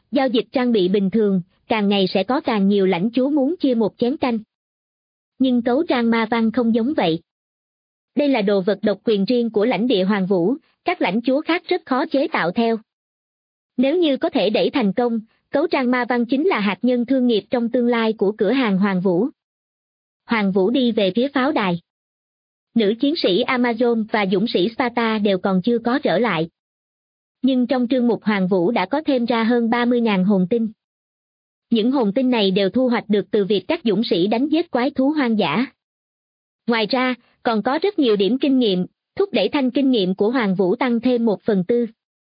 giao dịch trang bị bình thường, càng ngày sẽ có càng nhiều lãnh chúa muốn chia một chén canh. Nhưng cấu trang ma văn không giống vậy. Đây là đồ vật độc quyền riêng của lãnh địa Hoàng Vũ, các lãnh chúa khác rất khó chế tạo theo. Nếu như có thể đẩy thành công, cấu trang ma văn chính là hạt nhân thương nghiệp trong tương lai của cửa hàng Hoàng Vũ. Hoàng Vũ đi về phía pháo đài. Nữ chiến sĩ Amazon và dũng sĩ Sparta đều còn chưa có trở lại. Nhưng trong trương mục Hoàng Vũ đã có thêm ra hơn 30.000 hồn tinh. Những hồn tinh này đều thu hoạch được từ việc các dũng sĩ đánh giết quái thú hoang dã. Ngoài ra, còn có rất nhiều điểm kinh nghiệm, thúc đẩy thanh kinh nghiệm của Hoàng Vũ tăng thêm 1/4.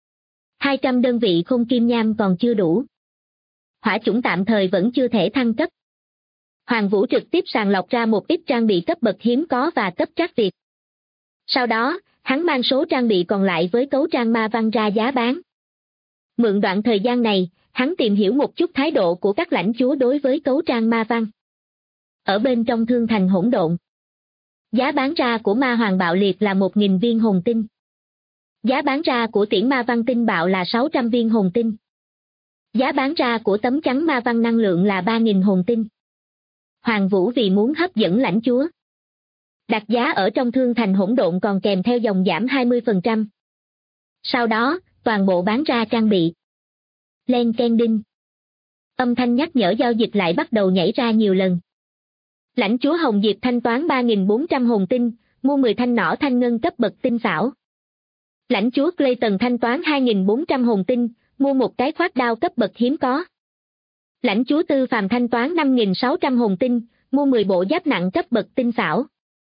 200 đơn vị khung kim nham còn chưa đủ. Hỏa chủng tạm thời vẫn chưa thể thăng cấp. Hoàng Vũ trực tiếp sàng lọc ra một ít trang bị cấp bậc hiếm có và cấp trắc việt. Sau đó, hắn mang số trang bị còn lại với cấu trang ma văn ra giá bán. Mượn đoạn thời gian này, hắn tìm hiểu một chút thái độ của các lãnh chúa đối với cấu trang ma văn. Ở bên trong thương thành hỗn độn, giá bán ra của ma hoàng bạo liệt là 1.000 viên hồn tinh. Giá bán ra của tiễn ma văn tinh bạo là 600 viên hồn tinh. Giá bán ra của tấm chắn ma văn năng lượng là 3.000 hồn tinh. Hoàng Vũ vì muốn hấp dẫn lãnh chúa, đặt giá ở trong thương thành hỗn độn còn kèm theo dòng giảm 20%. Sau đó, toàn bộ bán ra trang bị. Len keng đinh. Âm thanh nhắc nhở giao dịch lại bắt đầu nhảy ra nhiều lần. Lãnh chúa Hồng Diệp thanh toán 3.400 hồn tinh, mua 10 thanh nỏ thanh ngân cấp bậc tinh xảo. Lãnh chúa Clayton thanh toán 2.400 hồn tinh, mua một cái khoát đao cấp bậc hiếm có. Lãnh chúa Tư Phàm thanh toán 5.600 hồn tinh, mua 10 bộ giáp nặng cấp bậc tinh xảo.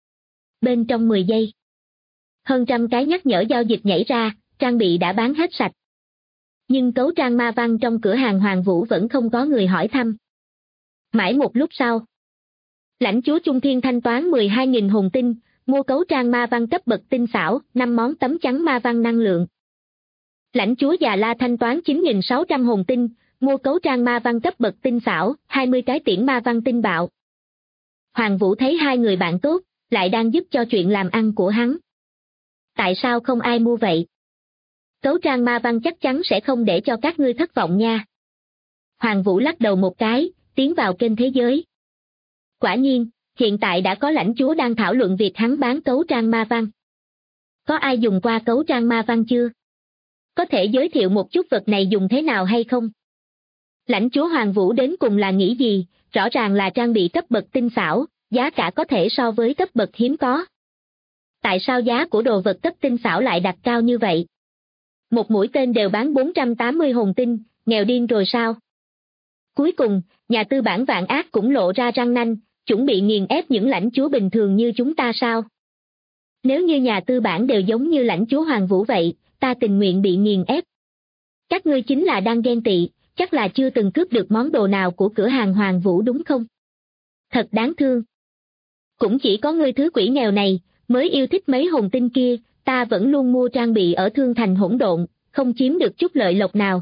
Bên trong 10 giây, hơn trăm cái nhắc nhở giao dịch nhảy ra, trang bị đã bán hết sạch. Nhưng cấu trang ma văn trong cửa hàng Hoàng Vũ vẫn không có người hỏi thăm. Mãi một lúc sau, lãnh chúa Trung Thiên thanh toán 12.000 hồn tinh, mua cấu trang ma văn cấp bậc tinh xảo, 5 món tấm chắn ma văn năng lượng. Lãnh chúa Già La thanh toán 9.600 hồn tinh, mua cấu trang ma văn cấp bậc tinh xảo, 20 cái tiễn ma văn tinh bạo. Hoàng Vũ thấy hai người bạn tốt, lại đang giúp cho chuyện làm ăn của hắn. Tại sao không ai mua vậy? Cấu trang ma văn chắc chắn sẽ không để cho các ngươi thất vọng nha. Hoàng Vũ lắc đầu một cái, tiến vào kênh thế giới. Quả nhiên, hiện tại đã có lãnh chúa đang thảo luận việc hắn bán cấu trang ma văn. Có ai dùng qua cấu trang ma văn chưa? Có thể giới thiệu một chút vật này dùng thế nào hay không? Lãnh chúa Hoàng Vũ đến cùng là nghĩ gì? Rõ ràng là trang bị cấp bậc tinh xảo, giá cả có thể so với cấp bậc hiếm có. Tại sao giá của đồ vật cấp tinh xảo lại đặt cao như vậy? Một mũi tên đều bán 480 hồn tinh, nghèo điên rồi sao? Cuối cùng, nhà tư bản Vạn Ác cũng lộ ra răng nanh, chuẩn bị nghiền ép những lãnh chúa bình thường như chúng ta sao? Nếu như nhà tư bản đều giống như lãnh chúa Hoàng Vũ vậy, ta tình nguyện bị nghiền ép. Các ngươi chính là đang ghen tị, chắc là chưa từng cướp được món đồ nào của cửa hàng Hoàng Vũ đúng không? Thật đáng thương. Cũng chỉ có ngươi thứ quỷ nghèo này, mới yêu thích mấy hồn tinh kia, ta vẫn luôn mua trang bị ở thương thành hỗn độn, không chiếm được chút lợi lộc nào.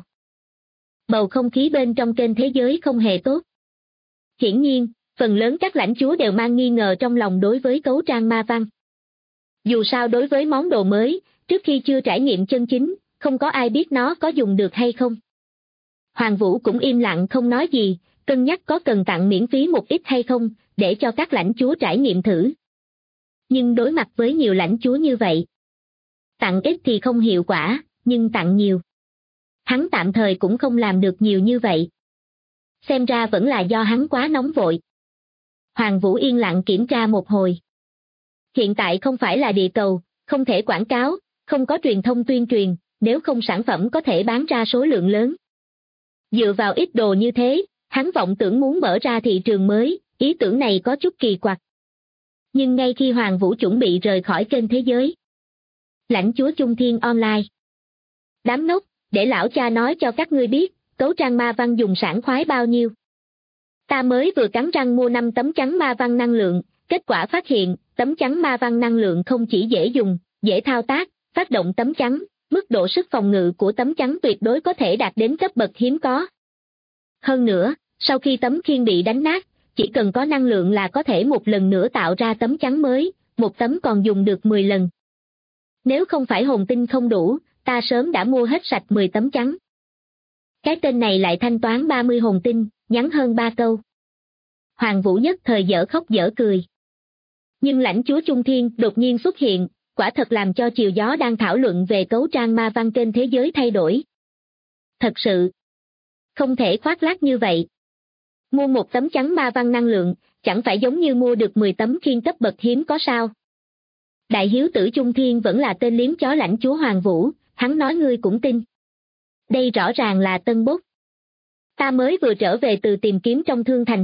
Bầu không khí bên trong kênh thế giới không hề tốt. Hiển nhiên, phần lớn các lãnh chúa đều mang nghi ngờ trong lòng đối với cấu trang ma văn. Dù sao đối với món đồ mới, trước khi chưa trải nghiệm chân chính, không có ai biết nó có dùng được hay không. Hoàng Vũ cũng im lặng không nói gì, cân nhắc có cần tặng miễn phí một ít hay không, để cho các lãnh chúa trải nghiệm thử. Nhưng đối mặt với nhiều lãnh chúa như vậy, tặng ít thì không hiệu quả, nhưng tặng nhiều, hắn tạm thời cũng không làm được nhiều như vậy. Xem ra vẫn là do hắn quá nóng vội. Hoàng Vũ yên lặng kiểm tra một hồi. Hiện tại không phải là địa cầu, không thể quảng cáo, không có truyền thông tuyên truyền, nếu không sản phẩm có thể bán ra số lượng lớn. Dựa vào ít đồ như thế, hắn vọng tưởng muốn mở ra thị trường mới, ý tưởng này có chút kỳ quặc. Nhưng ngay khi Hoàng Vũ chuẩn bị rời khỏi kênh thế giới, lãnh chúa Trung Thiên Online. Đám nốc, để lão cha nói cho các ngươi biết, cấu trang ma văn dùng sảng khoái bao nhiêu. Ta mới vừa cắn răng mua 5 tấm chắn ma văn năng lượng, kết quả phát hiện, tấm chắn ma văn năng lượng không chỉ dễ dùng, dễ thao tác, phát động tấm chắn, mức độ sức phòng ngự của tấm chắn tuyệt đối có thể đạt đến cấp bậc hiếm có. Hơn nữa, sau khi tấm khiên bị đánh nát, chỉ cần có năng lượng là có thể một lần nữa tạo ra tấm chắn mới, một tấm còn dùng được 10 lần. Nếu không phải hồn tinh không đủ, ta sớm đã mua hết sạch 10 tấm chắn. Cái tên này lại thanh toán 30 hồn tinh, nhắn hơn 3 câu. Hoàng Vũ nhất thời dở khóc dở cười. Nhưng lãnh chúa Trung Thiên đột nhiên xuất hiện, quả thật làm cho chiều gió đang thảo luận về cấu trang ma văn trên thế giới thay đổi. Thật sự, không thể khoác lác như vậy. Mua một tấm chắn ma văn năng lượng, chẳng phải giống như mua được 10 tấm khiên cấp bậc hiếm có sao. Đại hiếu tử Trung Thiên vẫn là tên liếm chó lãnh chúa Hoàng Vũ, hắn nói ngươi cũng tin. Đây rõ ràng là tân bốc. Ta mới vừa trở về từ tìm kiếm trong Thương Thành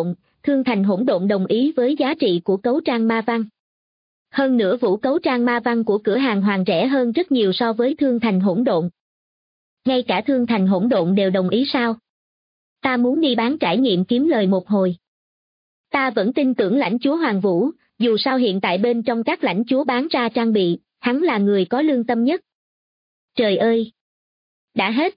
Hỗn Độn đồng ý với giá trị của cấu trang ma văn. Hơn nữa vũ cấu trang ma văn của cửa hàng Hoàng rẻ hơn rất nhiều so với Thương Thành Hỗn Độn. Ngay cả Thương Thành Hỗn Độn đều đồng ý sao? Ta muốn đi bán trải nghiệm kiếm lời một hồi. Ta vẫn tin tưởng lãnh chúa Hoàng Vũ, dù sao hiện tại bên trong các lãnh chúa bán ra trang bị, hắn là người có lương tâm nhất. Trời ơi! Đã hết.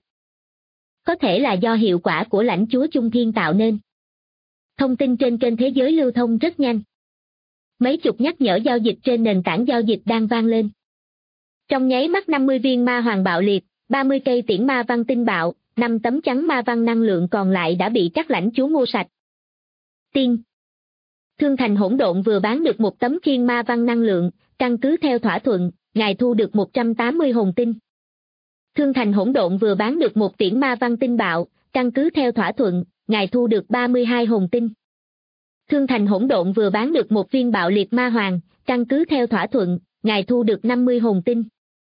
Có thể là do hiệu quả của lãnh chúa Trung Thiên tạo nên. Thông tin trên kênh thế giới lưu thông rất nhanh. Mấy chục nhắc nhở giao dịch trên nền tảng giao dịch đang vang lên. Trong nháy mắt 50 viên ma hoàng bạo liệt, 30 cây tiễn ma văn tinh bạo, 5 tấm chắn ma văn năng lượng còn lại đã bị các lãnh chúa mua sạch. Tiên. Thương Thành Hỗn Độn vừa bán được một tấm khiên ma văn năng lượng, căn cứ theo thỏa thuận, ngài thu được 180 hồn tinh. Thương Thành Hỗn Độn vừa bán được một tiễn ma văn tinh bạo, căn cứ theo thỏa thuận, ngài thu được 32 hồn tinh. Thương Thành Hỗn Độn vừa bán được một viên bạo liệt ma hoàng, căn cứ theo thỏa thuận, ngài thu được 50 hồn tinh.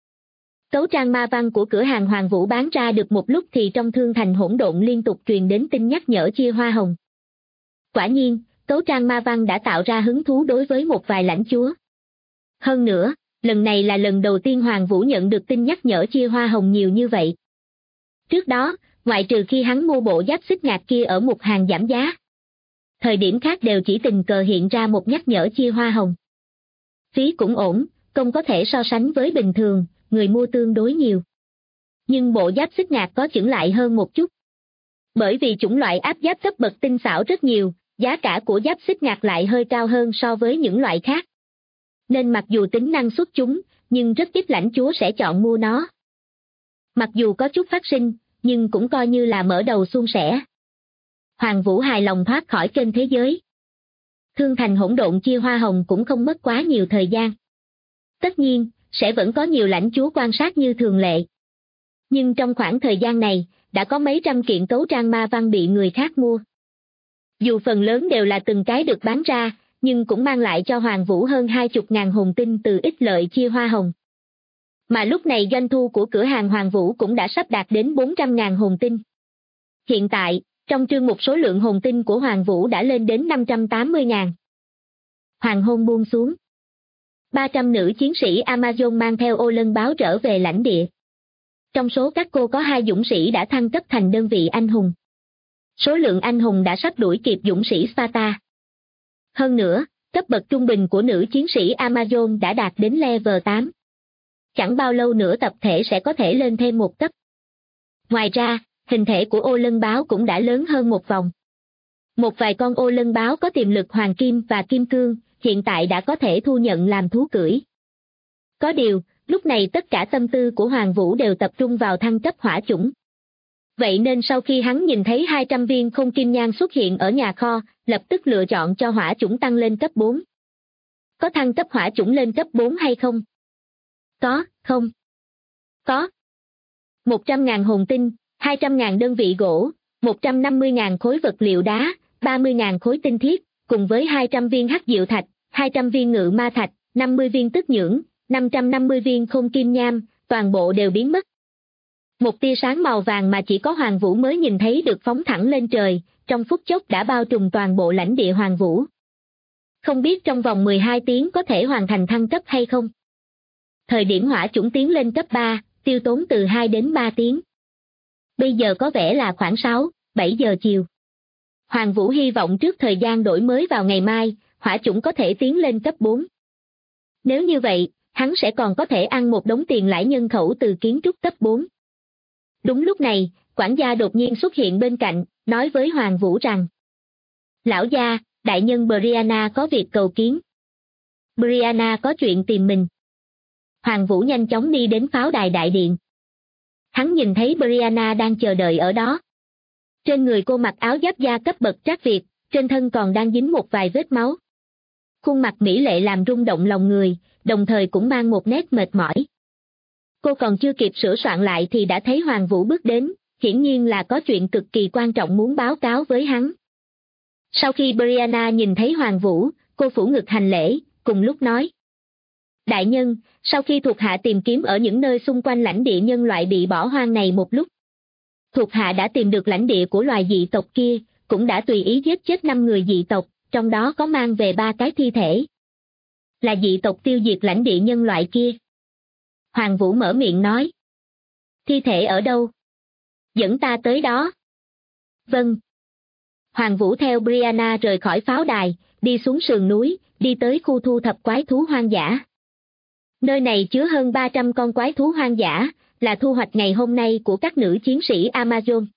Cấu trang ma văn của cửa hàng Hoàng Vũ bán ra được một lúc thì trong Thương Thành Hỗn Độn liên tục truyền đến tin nhắc nhở chia hoa hồng. Quả nhiên, cấu trang ma văn đã tạo ra hứng thú đối với một vài lãnh chúa. Hơn nữa, lần này là lần đầu tiên Hoàng Vũ nhận được tin nhắc nhở chia hoa hồng nhiều như vậy. Trước đó, ngoại trừ khi hắn mua bộ giáp xích ngạc kia ở một hàng giảm giá. Thời điểm khác đều chỉ tình cờ hiện ra một nhắc nhở chia hoa hồng. Phí cũng ổn, công có thể so sánh với bình thường, người mua tương đối nhiều. Nhưng bộ giáp xích ngạc có chững lại hơn một chút. Bởi vì chủng loại áp giáp cấp bậc tinh xảo rất nhiều, giá cả của giáp xích ngạc lại hơi cao hơn so với những loại khác. Nên mặc dù tính năng xuất chúng, nhưng rất ít lãnh chúa sẽ chọn mua nó. Mặc dù có chút phát sinh, nhưng cũng coi như là mở đầu suôn sẻ. Hoàng Vũ hài lòng thoát khỏi kênh thế giới. Thương Thành Hỗn Độn chia hoa hồng cũng không mất quá nhiều thời gian. Tất nhiên, sẽ vẫn có nhiều lãnh chúa quan sát như thường lệ. Nhưng trong khoảng thời gian này, đã có mấy trăm kiện cấu trang ma văn bị người khác mua. Dù phần lớn đều là từng cái được bán ra, nhưng cũng mang lại cho Hoàng Vũ hơn 20.000 hồn tinh từ ích lợi chia hoa hồng. Mà lúc này doanh thu của cửa hàng Hoàng Vũ cũng đã sắp đạt đến 400.000 hồn tinh. Hiện tại, trong trương mục số lượng hồn tinh của Hoàng Vũ đã lên đến 580.000. Hoàng hôn buông xuống. 300 nữ chiến sĩ Amazon mang theo ô lân báo trở về lãnh địa. Trong số các cô có 2 dũng sĩ đã thăng cấp thành đơn vị anh hùng. Số lượng anh hùng đã sắp đuổi kịp dũng sĩ Sparta. Hơn nữa, cấp bậc trung bình của nữ chiến sĩ Amazon đã đạt đến level 8. Chẳng bao lâu nữa tập thể sẽ có thể lên thêm một cấp. Ngoài ra, hình thể của ô lân báo cũng đã lớn hơn một vòng. Một vài con ô lân báo có tiềm lực hoàng kim và kim cương, hiện tại đã có thể thu nhận làm thú cưỡi. Có điều, lúc này tất cả tâm tư của Hoàng Vũ đều tập trung vào thăng cấp hỏa chủng. Vậy nên sau khi hắn nhìn thấy 200 viên không kim nhang xuất hiện ở nhà kho, lập tức lựa chọn cho hỏa chủng tăng lên cấp 4. Có thăng cấp hỏa chủng lên cấp 4 hay không? Có, không? Có. 100.000 hồn tinh, 200.000 đơn vị gỗ, 150.000 khối vật liệu đá, 30.000 khối tinh thiết, cùng với 200 viên hắc diệu thạch, 200 viên ngự ma thạch, 50 viên tức nhưỡng, 550 viên không kim nham, toàn bộ đều biến mất. Một tia sáng màu vàng mà chỉ có Hoàng Vũ mới nhìn thấy được phóng thẳng lên trời, trong phút chốc đã bao trùm toàn bộ lãnh địa Hoàng Vũ. Không biết trong vòng 12 tiếng có thể hoàn thành thăng cấp hay không? Thời điểm hỏa chủng tiến lên cấp 3, tiêu tốn từ 2 đến 3 tiếng. Bây giờ có vẻ là khoảng 6, 7 giờ chiều. Hoàng Vũ hy vọng trước thời gian đổi mới vào ngày mai, hỏa chủng có thể tiến lên cấp 4. Nếu như vậy, hắn sẽ còn có thể ăn một đống tiền lãi nhân khẩu từ kiến trúc cấp 4. Đúng lúc này, quản gia đột nhiên xuất hiện bên cạnh, nói với Hoàng Vũ rằng: Lão gia, đại nhân Brianna có việc cầu kiến. Brianna có chuyện tìm mình. Hoàng Vũ nhanh chóng đi đến pháo đài đại điện. Hắn nhìn thấy Brianna đang chờ đợi ở đó. Trên người cô mặc áo giáp da cấp bậc trác Việt, trên thân còn đang dính một vài vết máu. Khuôn mặt mỹ lệ làm rung động lòng người, đồng thời cũng mang một nét mệt mỏi. Cô còn chưa kịp sửa soạn lại thì đã thấy Hoàng Vũ bước đến, hiển nhiên là có chuyện cực kỳ quan trọng muốn báo cáo với hắn. Sau khi Brianna nhìn thấy Hoàng Vũ, cô phủ ngực hành lễ, cùng lúc nói. Đại nhân, sau khi thuộc hạ tìm kiếm ở những nơi xung quanh lãnh địa nhân loại bị bỏ hoang này một lúc, thuộc hạ đã tìm được lãnh địa của loài dị tộc kia, cũng đã tùy ý giết chết 5 người dị tộc, trong đó có mang về 3 cái thi thể. Là dị tộc tiêu diệt lãnh địa nhân loại kia. Hoàng Vũ mở miệng nói. Thi thể ở đâu? Dẫn ta tới đó. Vâng. Hoàng Vũ theo Brianna rời khỏi pháo đài, đi xuống sườn núi, đi tới khu thu thập quái thú hoang dã. Nơi này chứa hơn 300 con quái thú hoang dã, là thu hoạch ngày hôm nay của các nữ chiến sĩ Amazon.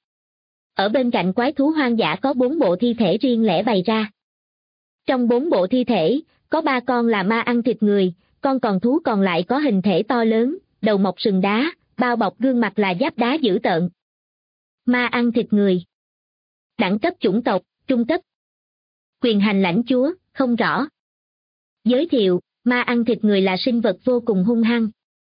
Ở bên cạnh quái thú hoang dã có 4 bộ thi thể riêng lẻ bày ra. Trong 4 bộ thi thể, có 3 con là ma ăn thịt người, con thú còn lại có hình thể to lớn, đầu mọc sừng đá, bao bọc gương mặt là giáp đá dữ tợn. Ma ăn thịt người. Đẳng cấp chủng tộc, trung cấp. Quyền hành lãnh chúa, không rõ. Giới thiệu, ma ăn thịt người là sinh vật vô cùng hung hăng.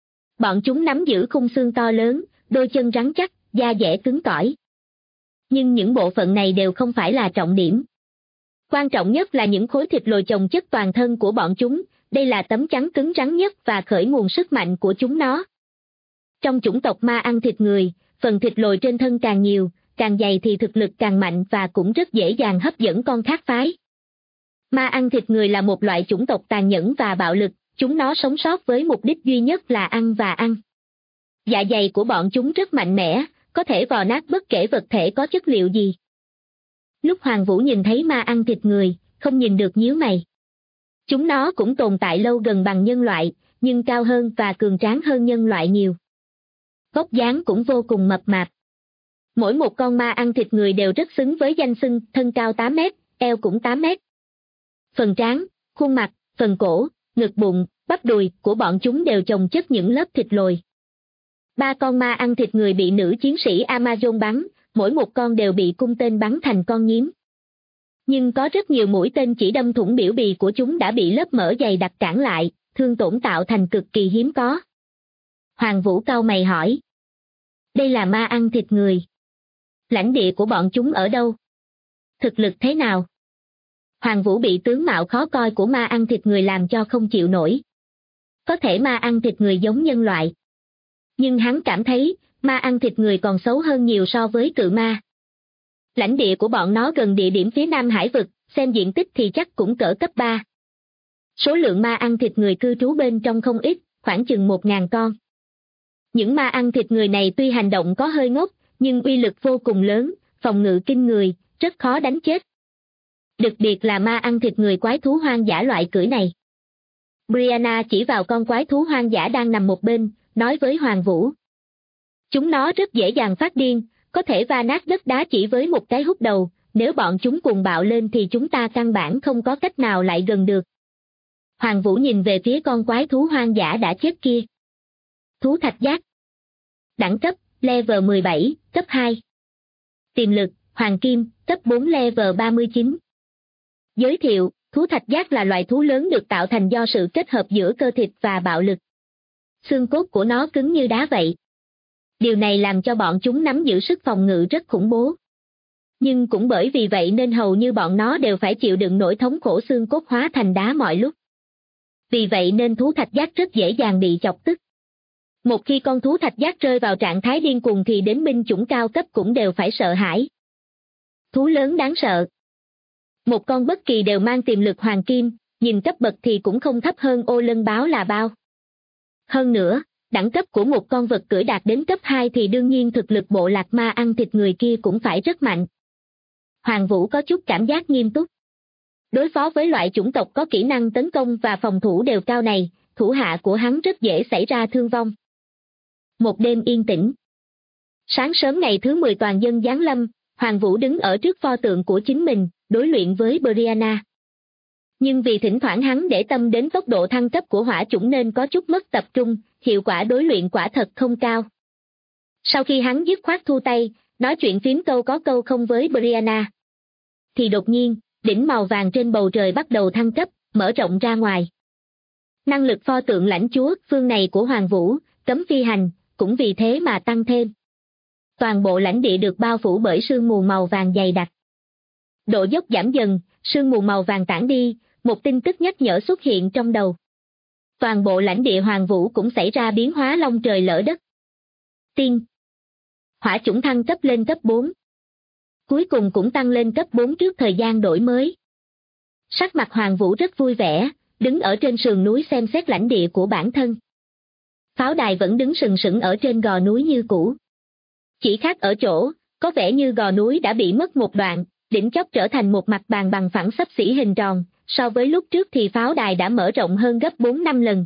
Bọn chúng nắm giữ khung xương to lớn, đôi chân rắn chắc, da dẻ cứng cỏi. Nhưng những bộ phận này đều không phải là trọng điểm. Quan trọng nhất là những khối thịt lồi chồng chất toàn thân của bọn chúng, đây là tấm chắn cứng rắn nhất và khởi nguồn sức mạnh của chúng nó. Trong chủng tộc ma ăn thịt người, phần thịt lồi trên thân càng nhiều, càng dày thì thực lực càng mạnh và cũng rất dễ dàng hấp dẫn con khác phái. Ma ăn thịt người là một loại chủng tộc tàn nhẫn và bạo lực, chúng nó sống sót với mục đích duy nhất là ăn và ăn. Dạ dày của bọn chúng rất mạnh mẽ, có thể vò nát bất kể vật thể có chất liệu gì. Lúc Hoàng Vũ nhìn thấy ma ăn thịt người, không nhìn được nhíu mày. Chúng nó cũng tồn tại lâu gần bằng nhân loại, nhưng cao hơn và cường tráng hơn nhân loại nhiều. Vóc dáng cũng vô cùng mập mạp. Mỗi một con ma ăn thịt người đều rất xứng với danh xưng, thân cao 8 mét, eo cũng 8 mét. Phần trán, khuôn mặt, phần cổ, ngực bụng, bắp đùi của bọn chúng đều chồng chất những lớp thịt lồi. 3 con ma ăn thịt người bị nữ chiến sĩ Amazon bắn, mỗi một con đều bị cung tên bắn thành con nhím. Nhưng có rất nhiều mũi tên chỉ đâm thủng biểu bì của chúng đã bị lớp mỡ dày đặc cản lại, thương tổn tạo thành cực kỳ hiếm có. Hoàng Vũ cau mày hỏi. Đây là ma ăn thịt người. Lãnh địa của bọn chúng ở đâu? Thực lực thế nào? Hoàng Vũ bị tướng mạo khó coi của ma ăn thịt người làm cho không chịu nổi. Có thể ma ăn thịt người giống nhân loại. Nhưng hắn cảm thấy, ma ăn thịt người còn xấu hơn nhiều so với cự ma. Lãnh địa của bọn nó gần địa điểm phía Nam Hải vực, xem diện tích thì chắc cũng cỡ cấp 3. Số lượng ma ăn thịt người cư trú bên trong không ít, khoảng chừng 1.000 con. Những ma ăn thịt người này tuy hành động có hơi ngốc, nhưng uy lực vô cùng lớn, phòng ngự kinh người, rất khó đánh chết. Đặc biệt là ma ăn thịt người quái thú hoang dã loại cưỡi này. Brianna chỉ vào con quái thú hoang dã đang nằm một bên, nói với Hoàng Vũ. Chúng nó rất dễ dàng phát điên, có thể va nát đất đá chỉ với một cái húc đầu, nếu bọn chúng cuồng bạo lên thì chúng ta căn bản không có cách nào lại gần được. Hoàng Vũ nhìn về phía con quái thú hoang dã đã chết kia. Thú thạch giác. Đẳng cấp, level 17, cấp 2. Tiềm lực, hoàng kim, cấp 4 level 39. Giới thiệu, thú thạch giác là loài thú lớn được tạo thành do sự kết hợp giữa cơ thịt và bạo lực. Xương cốt của nó cứng như đá vậy. Điều này làm cho bọn chúng nắm giữ sức phòng ngự rất khủng bố. Nhưng cũng bởi vì vậy nên hầu như bọn nó đều phải chịu đựng nỗi thống khổ xương cốt hóa thành đá mọi lúc. Vì vậy nên thú thạch giác rất dễ dàng bị chọc tức. Một khi con thú thạch giác rơi vào trạng thái điên cuồng thì đến binh chủng cao cấp cũng đều phải sợ hãi. Thú lớn đáng sợ. Một con bất kỳ đều mang tiềm lực hoàng kim, nhìn cấp bậc thì cũng không thấp hơn ô lân báo là bao. Hơn nữa, đẳng cấp của một con vật cưỡi đạt đến cấp 2 thì đương nhiên thực lực bộ lạc ma ăn thịt người kia cũng phải rất mạnh. Hoàng Vũ có chút cảm giác nghiêm túc. Đối phó với loại chủng tộc có kỹ năng tấn công và phòng thủ đều cao này, thủ hạ của hắn rất dễ xảy ra thương vong. Một đêm yên tĩnh. Sáng sớm ngày thứ 10 toàn dân giáng lâm, Hoàng Vũ đứng ở trước pho tượng của chính mình, đối luyện với Brianna. Nhưng vì thỉnh thoảng hắn để tâm đến tốc độ thăng cấp của hỏa chủng nên có chút mất tập trung, hiệu quả đối luyện quả thật không cao. Sau khi hắn dứt khoát thu tay, nói chuyện phím câu có câu không với Brianna, thì đột nhiên, đỉnh màu vàng trên bầu trời bắt đầu thăng cấp, mở rộng ra ngoài. Năng lực pho tượng lãnh chúa phương này của Hoàng Vũ, cấm phi hành, cũng vì thế mà tăng thêm. Toàn bộ lãnh địa được bao phủ bởi sương mù màu vàng dày đặc. Độ dốc giảm dần, sương mù màu vàng tản đi, một tin tức nhắc nhở xuất hiện trong đầu. Toàn bộ lãnh địa Hoàng Vũ cũng xảy ra biến hóa long trời lỡ đất. Tiên. Hỏa chủng thăng cấp lên cấp 4. Cuối cùng cũng tăng lên cấp 4 trước thời gian đổi mới. Sắc mặt Hoàng Vũ rất vui vẻ, đứng ở trên sườn núi xem xét lãnh địa của bản thân. Pháo đài vẫn đứng sừng sững ở trên gò núi như cũ. Chỉ khác ở chỗ, có vẻ như gò núi đã bị mất một đoạn, đỉnh chóp trở thành một mặt bàn bằng phẳng xấp xỉ hình tròn, so với lúc trước thì pháo đài đã mở rộng hơn gấp 4-5 lần.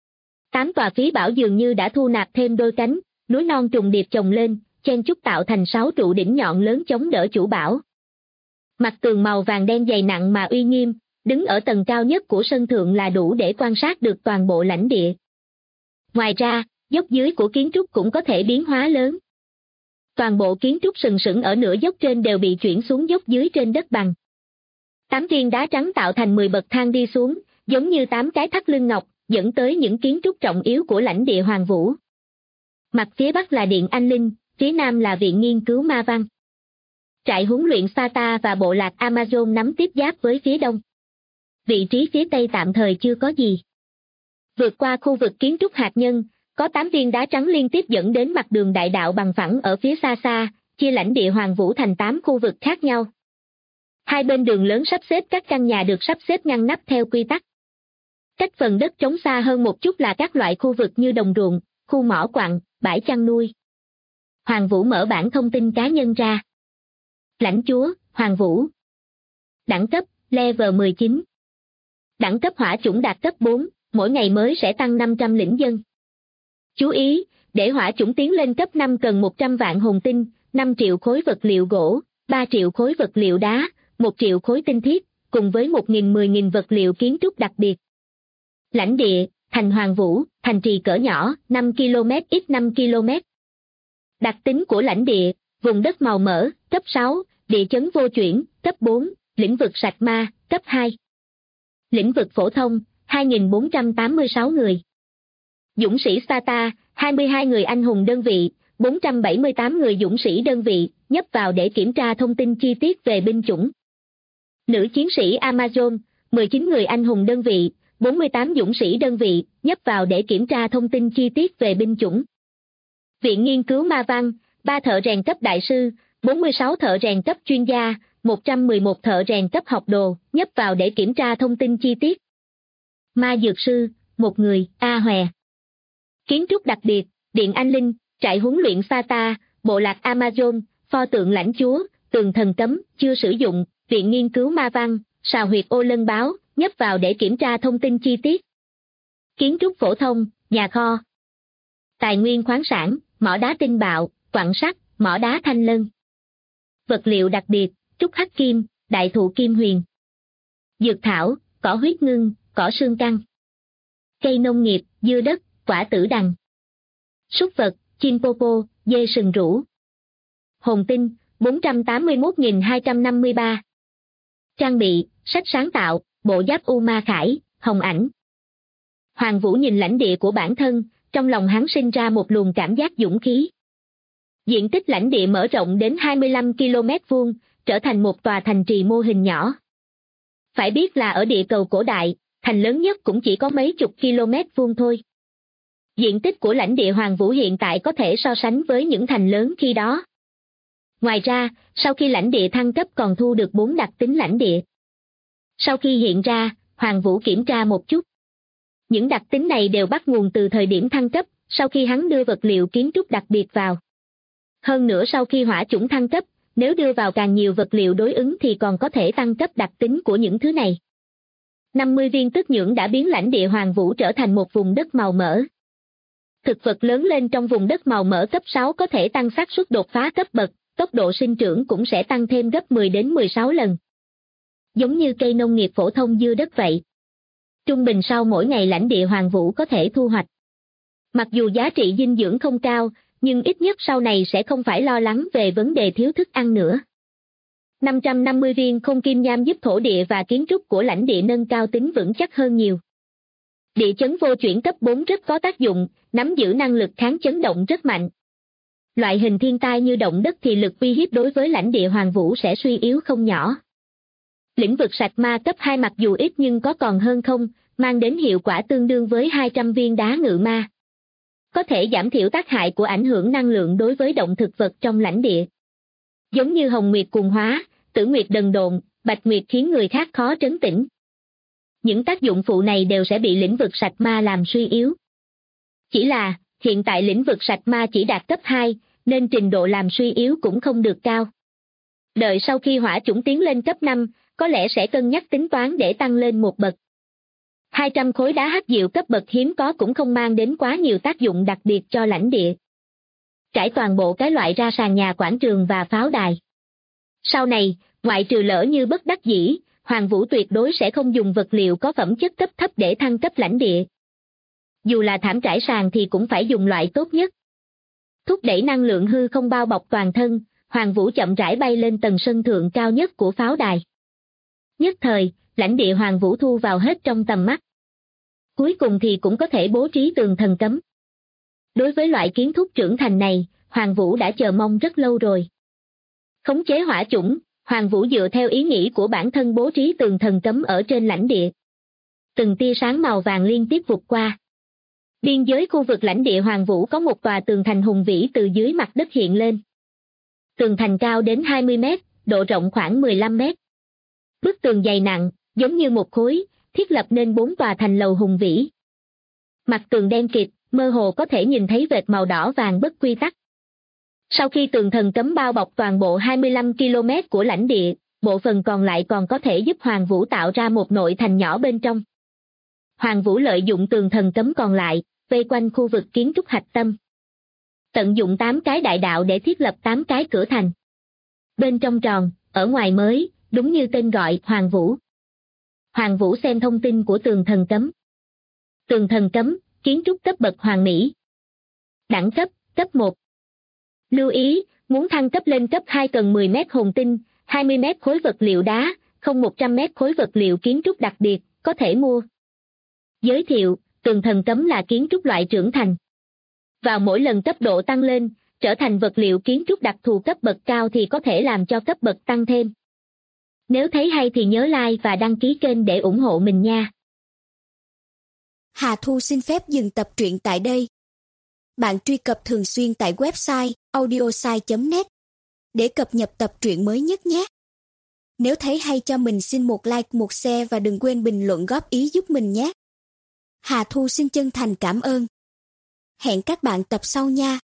8 tòa phí bảo dường như đã thu nạp thêm đôi cánh, núi non trùng điệp chồng lên, chen chúc tạo thành 6 trụ đỉnh nhọn lớn chống đỡ chủ bảo. Mặt tường màu vàng đen dày nặng mà uy nghiêm, đứng ở tầng cao nhất của sân thượng là đủ để quan sát được toàn bộ lãnh địa. Ngoài ra, dốc dưới của kiến trúc cũng có thể biến hóa lớn. Toàn bộ kiến trúc sừng sững ở nửa dốc trên đều bị chuyển xuống dốc dưới trên đất bằng. 8 viên đá trắng tạo thành 10 bậc thang đi xuống, giống như 8 cái thắt lưng ngọc, dẫn tới những kiến trúc trọng yếu của lãnh địa Hoàng Vũ. Mặt phía bắc là Điện Anh Linh, phía nam là Viện Nghiên cứu Ma Văn. Trại huấn luyện Sparta và bộ lạc Amazon nắm tiếp giáp với phía đông. Vị trí phía tây tạm thời chưa có gì. Vượt qua khu vực kiến trúc hạt nhân, có 8 viên đá trắng liên tiếp dẫn đến mặt đường đại đạo bằng phẳng ở phía xa xa, chia lãnh địa Hoàng Vũ thành 8 khu vực khác nhau. Hai bên đường lớn sắp xếp các căn nhà được sắp xếp ngăn nắp theo quy tắc. Cách phần đất trống xa hơn một chút là các loại khu vực như đồng ruộng, khu mỏ quặng, bãi chăn nuôi. Hoàng Vũ mở bảng thông tin cá nhân ra. Lãnh chúa, Hoàng Vũ. Đẳng cấp, level 19. Đẳng cấp hỏa chủng đạt cấp 4, mỗi ngày mới sẽ tăng 500 lĩnh dân. Chú ý, để hỏa chủng tiến lên cấp 5 cần 100 vạn hồn tinh, 5 triệu khối vật liệu gỗ, 3 triệu khối vật liệu đá, 1 triệu khối tinh thiết, cùng với 1.000-10.000 vật liệu kiến trúc đặc biệt. Lãnh địa, thành Hoàng Vũ, thành trì cỡ nhỏ, 5 km x 5 km. Đặc tính của lãnh địa, vùng đất màu mỡ, cấp 6, địa chấn vô chuyển, cấp 4, lĩnh vực sạch ma, cấp 2. Lĩnh vực phổ thông, 2.486 người. Dũng sĩ Sparta, 22 người anh hùng đơn vị, 478 người dũng sĩ đơn vị, nhấp vào để kiểm tra thông tin chi tiết về binh chủng. Nữ chiến sĩ Amazon, 19 người anh hùng đơn vị, 48 dũng sĩ đơn vị, nhấp vào để kiểm tra thông tin chi tiết về binh chủng. Viện Nghiên cứu Ma Văn, 3 thợ rèn cấp đại sư, 46 thợ rèn cấp chuyên gia, 111 thợ rèn cấp học đồ, nhấp vào để kiểm tra thông tin chi tiết. Ma dược sư, 1 người, A Hòe. Kiến trúc đặc biệt, Điện Anh Linh, trại huấn luyện Sparta, bộ lạc Amazon, pho tượng lãnh chúa, tường thần cấm, chưa sử dụng, Viện Nghiên cứu Ma Văn, sào huyệt ô lân báo, nhấp vào để kiểm tra thông tin chi tiết. Kiến trúc phổ thông, nhà kho. Tài nguyên khoáng sản, mỏ đá tinh bạo, quặng sắt, mỏ đá thanh lân. Vật liệu đặc biệt, trúc hắc kim, đại thụ kim huyền. Dược thảo, cỏ huyết ngưng, cỏ xương căng. Cây nông nghiệp, dưa đất, quả tử đằng. Súc vật, chim popo, dê sừng rũ. Hồn tinh, 481.253. Trang bị, sách sáng tạo, bộ giáp U Ma Khải, hồng ảnh. Hoàng Vũ nhìn lãnh địa của bản thân, trong lòng hắn sinh ra một luồng cảm giác dũng khí. Diện tích lãnh địa mở rộng đến 25 km vuông, trở thành một tòa thành trì mô hình nhỏ. Phải biết là ở địa cầu cổ đại, thành lớn nhất cũng chỉ có mấy chục km vuông thôi. Diện tích của lãnh địa Hoàng Vũ hiện tại có thể so sánh với những thành lớn khi đó. Ngoài ra, sau khi lãnh địa thăng cấp còn thu được 4 đặc tính lãnh địa. Sau khi hiện ra, Hoàng Vũ kiểm tra một chút. Những đặc tính này đều bắt nguồn từ thời điểm thăng cấp, sau khi hắn đưa vật liệu kiến trúc đặc biệt vào. Hơn nữa sau khi hỏa chủng thăng cấp, nếu đưa vào càng nhiều vật liệu đối ứng thì còn có thể tăng cấp đặc tính của những thứ này. 50 viên tức nhưỡng đã biến lãnh địa Hoàng Vũ trở thành một vùng đất màu mỡ. Thực vật lớn lên trong vùng đất màu mỡ cấp 6 có thể tăng xác suất đột phá cấp bậc, tốc độ sinh trưởng cũng sẽ tăng thêm gấp 10 đến 16 lần. Giống như cây nông nghiệp phổ thông dưa đất vậy. Trung bình sau mỗi ngày lãnh địa Hoàng Vũ có thể thu hoạch. Mặc dù giá trị dinh dưỡng không cao, nhưng ít nhất sau này sẽ không phải lo lắng về vấn đề thiếu thức ăn nữa. 550 viên không kim nham giúp thổ địa và kiến trúc của lãnh địa nâng cao tính vững chắc hơn nhiều. Địa chấn vô chuyển cấp 4 rất có tác dụng, nắm giữ năng lực kháng chấn động rất mạnh. Loại hình thiên tai như động đất thì lực uy hiếp đối với lãnh địa Hoàng Vũ sẽ suy yếu không nhỏ. Lĩnh vực sạch ma cấp 2 mặc dù ít nhưng có còn hơn không, mang đến hiệu quả tương đương với 200 viên đá ngự ma. Có thể giảm thiểu tác hại của ảnh hưởng năng lượng đối với động thực vật trong lãnh địa. Giống như Hồng Nguyệt cuồng hóa, Tử Nguyệt đần độn, Bạch Nguyệt khiến người khác khó trấn tĩnh. Những tác dụng phụ này đều sẽ bị lĩnh vực sạch ma làm suy yếu. Chỉ là, hiện tại lĩnh vực sạch ma chỉ đạt cấp 2, nên trình độ làm suy yếu cũng không được cao. Đợi sau khi hỏa chủng tiến lên cấp 5, có lẽ sẽ cân nhắc tính toán để tăng lên một bậc. 200 khối đá hắc diệu cấp bậc hiếm có cũng không mang đến quá nhiều tác dụng đặc biệt cho lãnh địa. Trải toàn bộ cái loại ra sàn nhà quảng trường và pháo đài. Sau này, ngoại trừ lỡ như bất đắc dĩ, Hoàng Vũ tuyệt đối sẽ không dùng vật liệu có phẩm chất cấp thấp để thăng cấp lãnh địa. Dù là thảm trải sàn thì cũng phải dùng loại tốt nhất. Thúc đẩy năng lượng hư không bao bọc toàn thân, Hoàng Vũ chậm rãi bay lên tầng sân thượng cao nhất của pháo đài. Nhất thời, lãnh địa Hoàng Vũ thu vào hết trong tầm mắt. Cuối cùng thì cũng có thể bố trí tường thần cấm. Đối với loại kiến thúc trưởng thành này, Hoàng Vũ đã chờ mong rất lâu rồi. Khống chế hỏa chủng, Hoàng Vũ dựa theo ý nghĩ của bản thân bố trí tường thần cấm ở trên lãnh địa. Từng tia sáng màu vàng liên tiếp vụt qua. Biên giới khu vực lãnh địa Hoàng Vũ có một tòa tường thành hùng vĩ từ dưới mặt đất hiện lên. Tường thành cao đến 20 mét, độ rộng khoảng 15 mét. Bức tường dày nặng, giống như một khối, thiết lập nên 4 tòa thành lầu hùng vĩ. Mặt tường đen kịt, mơ hồ có thể nhìn thấy vệt màu đỏ vàng bất quy tắc. Sau khi tường thần cấm bao bọc toàn bộ 25 km của lãnh địa, bộ phận còn lại còn có thể giúp Hoàng Vũ tạo ra một nội thành nhỏ bên trong. Hoàng Vũ lợi dụng tường thần cấm còn lại, vây quanh khu vực kiến trúc hạch tâm. Tận dụng 8 cái đại đạo để thiết lập 8 cái cửa thành. Bên trong tròn, ở ngoài mới, đúng như tên gọi, Hoàng Vũ. Hoàng Vũ xem thông tin của tường thần cấm. Tường thần cấm, kiến trúc cấp bậc hoàn mỹ. Đẳng cấp, cấp 1. Lưu ý, muốn thăng cấp lên cấp 2 cần 10 mét hồn tinh, 20 mét khối vật liệu đá, không 100 mét khối vật liệu kiến trúc đặc biệt, có thể mua. Giới thiệu, tường thần cấm là kiến trúc loại trưởng thành. Vào mỗi lần cấp độ tăng lên, trở thành vật liệu kiến trúc đặc thù cấp bậc cao thì có thể làm cho cấp bậc tăng thêm. Nếu thấy hay thì nhớ like và đăng ký kênh để ủng hộ mình nha. Hà Thu xin phép dừng tập truyện tại đây. Bạn truy cập thường xuyên tại website audiosai.net để cập nhật tập truyện mới nhất nhé. Nếu thấy hay cho mình xin một like, một share và đừng quên bình luận góp ý giúp mình nhé. Hà Thu xin chân thành cảm ơn. Hẹn các bạn tập sau nha.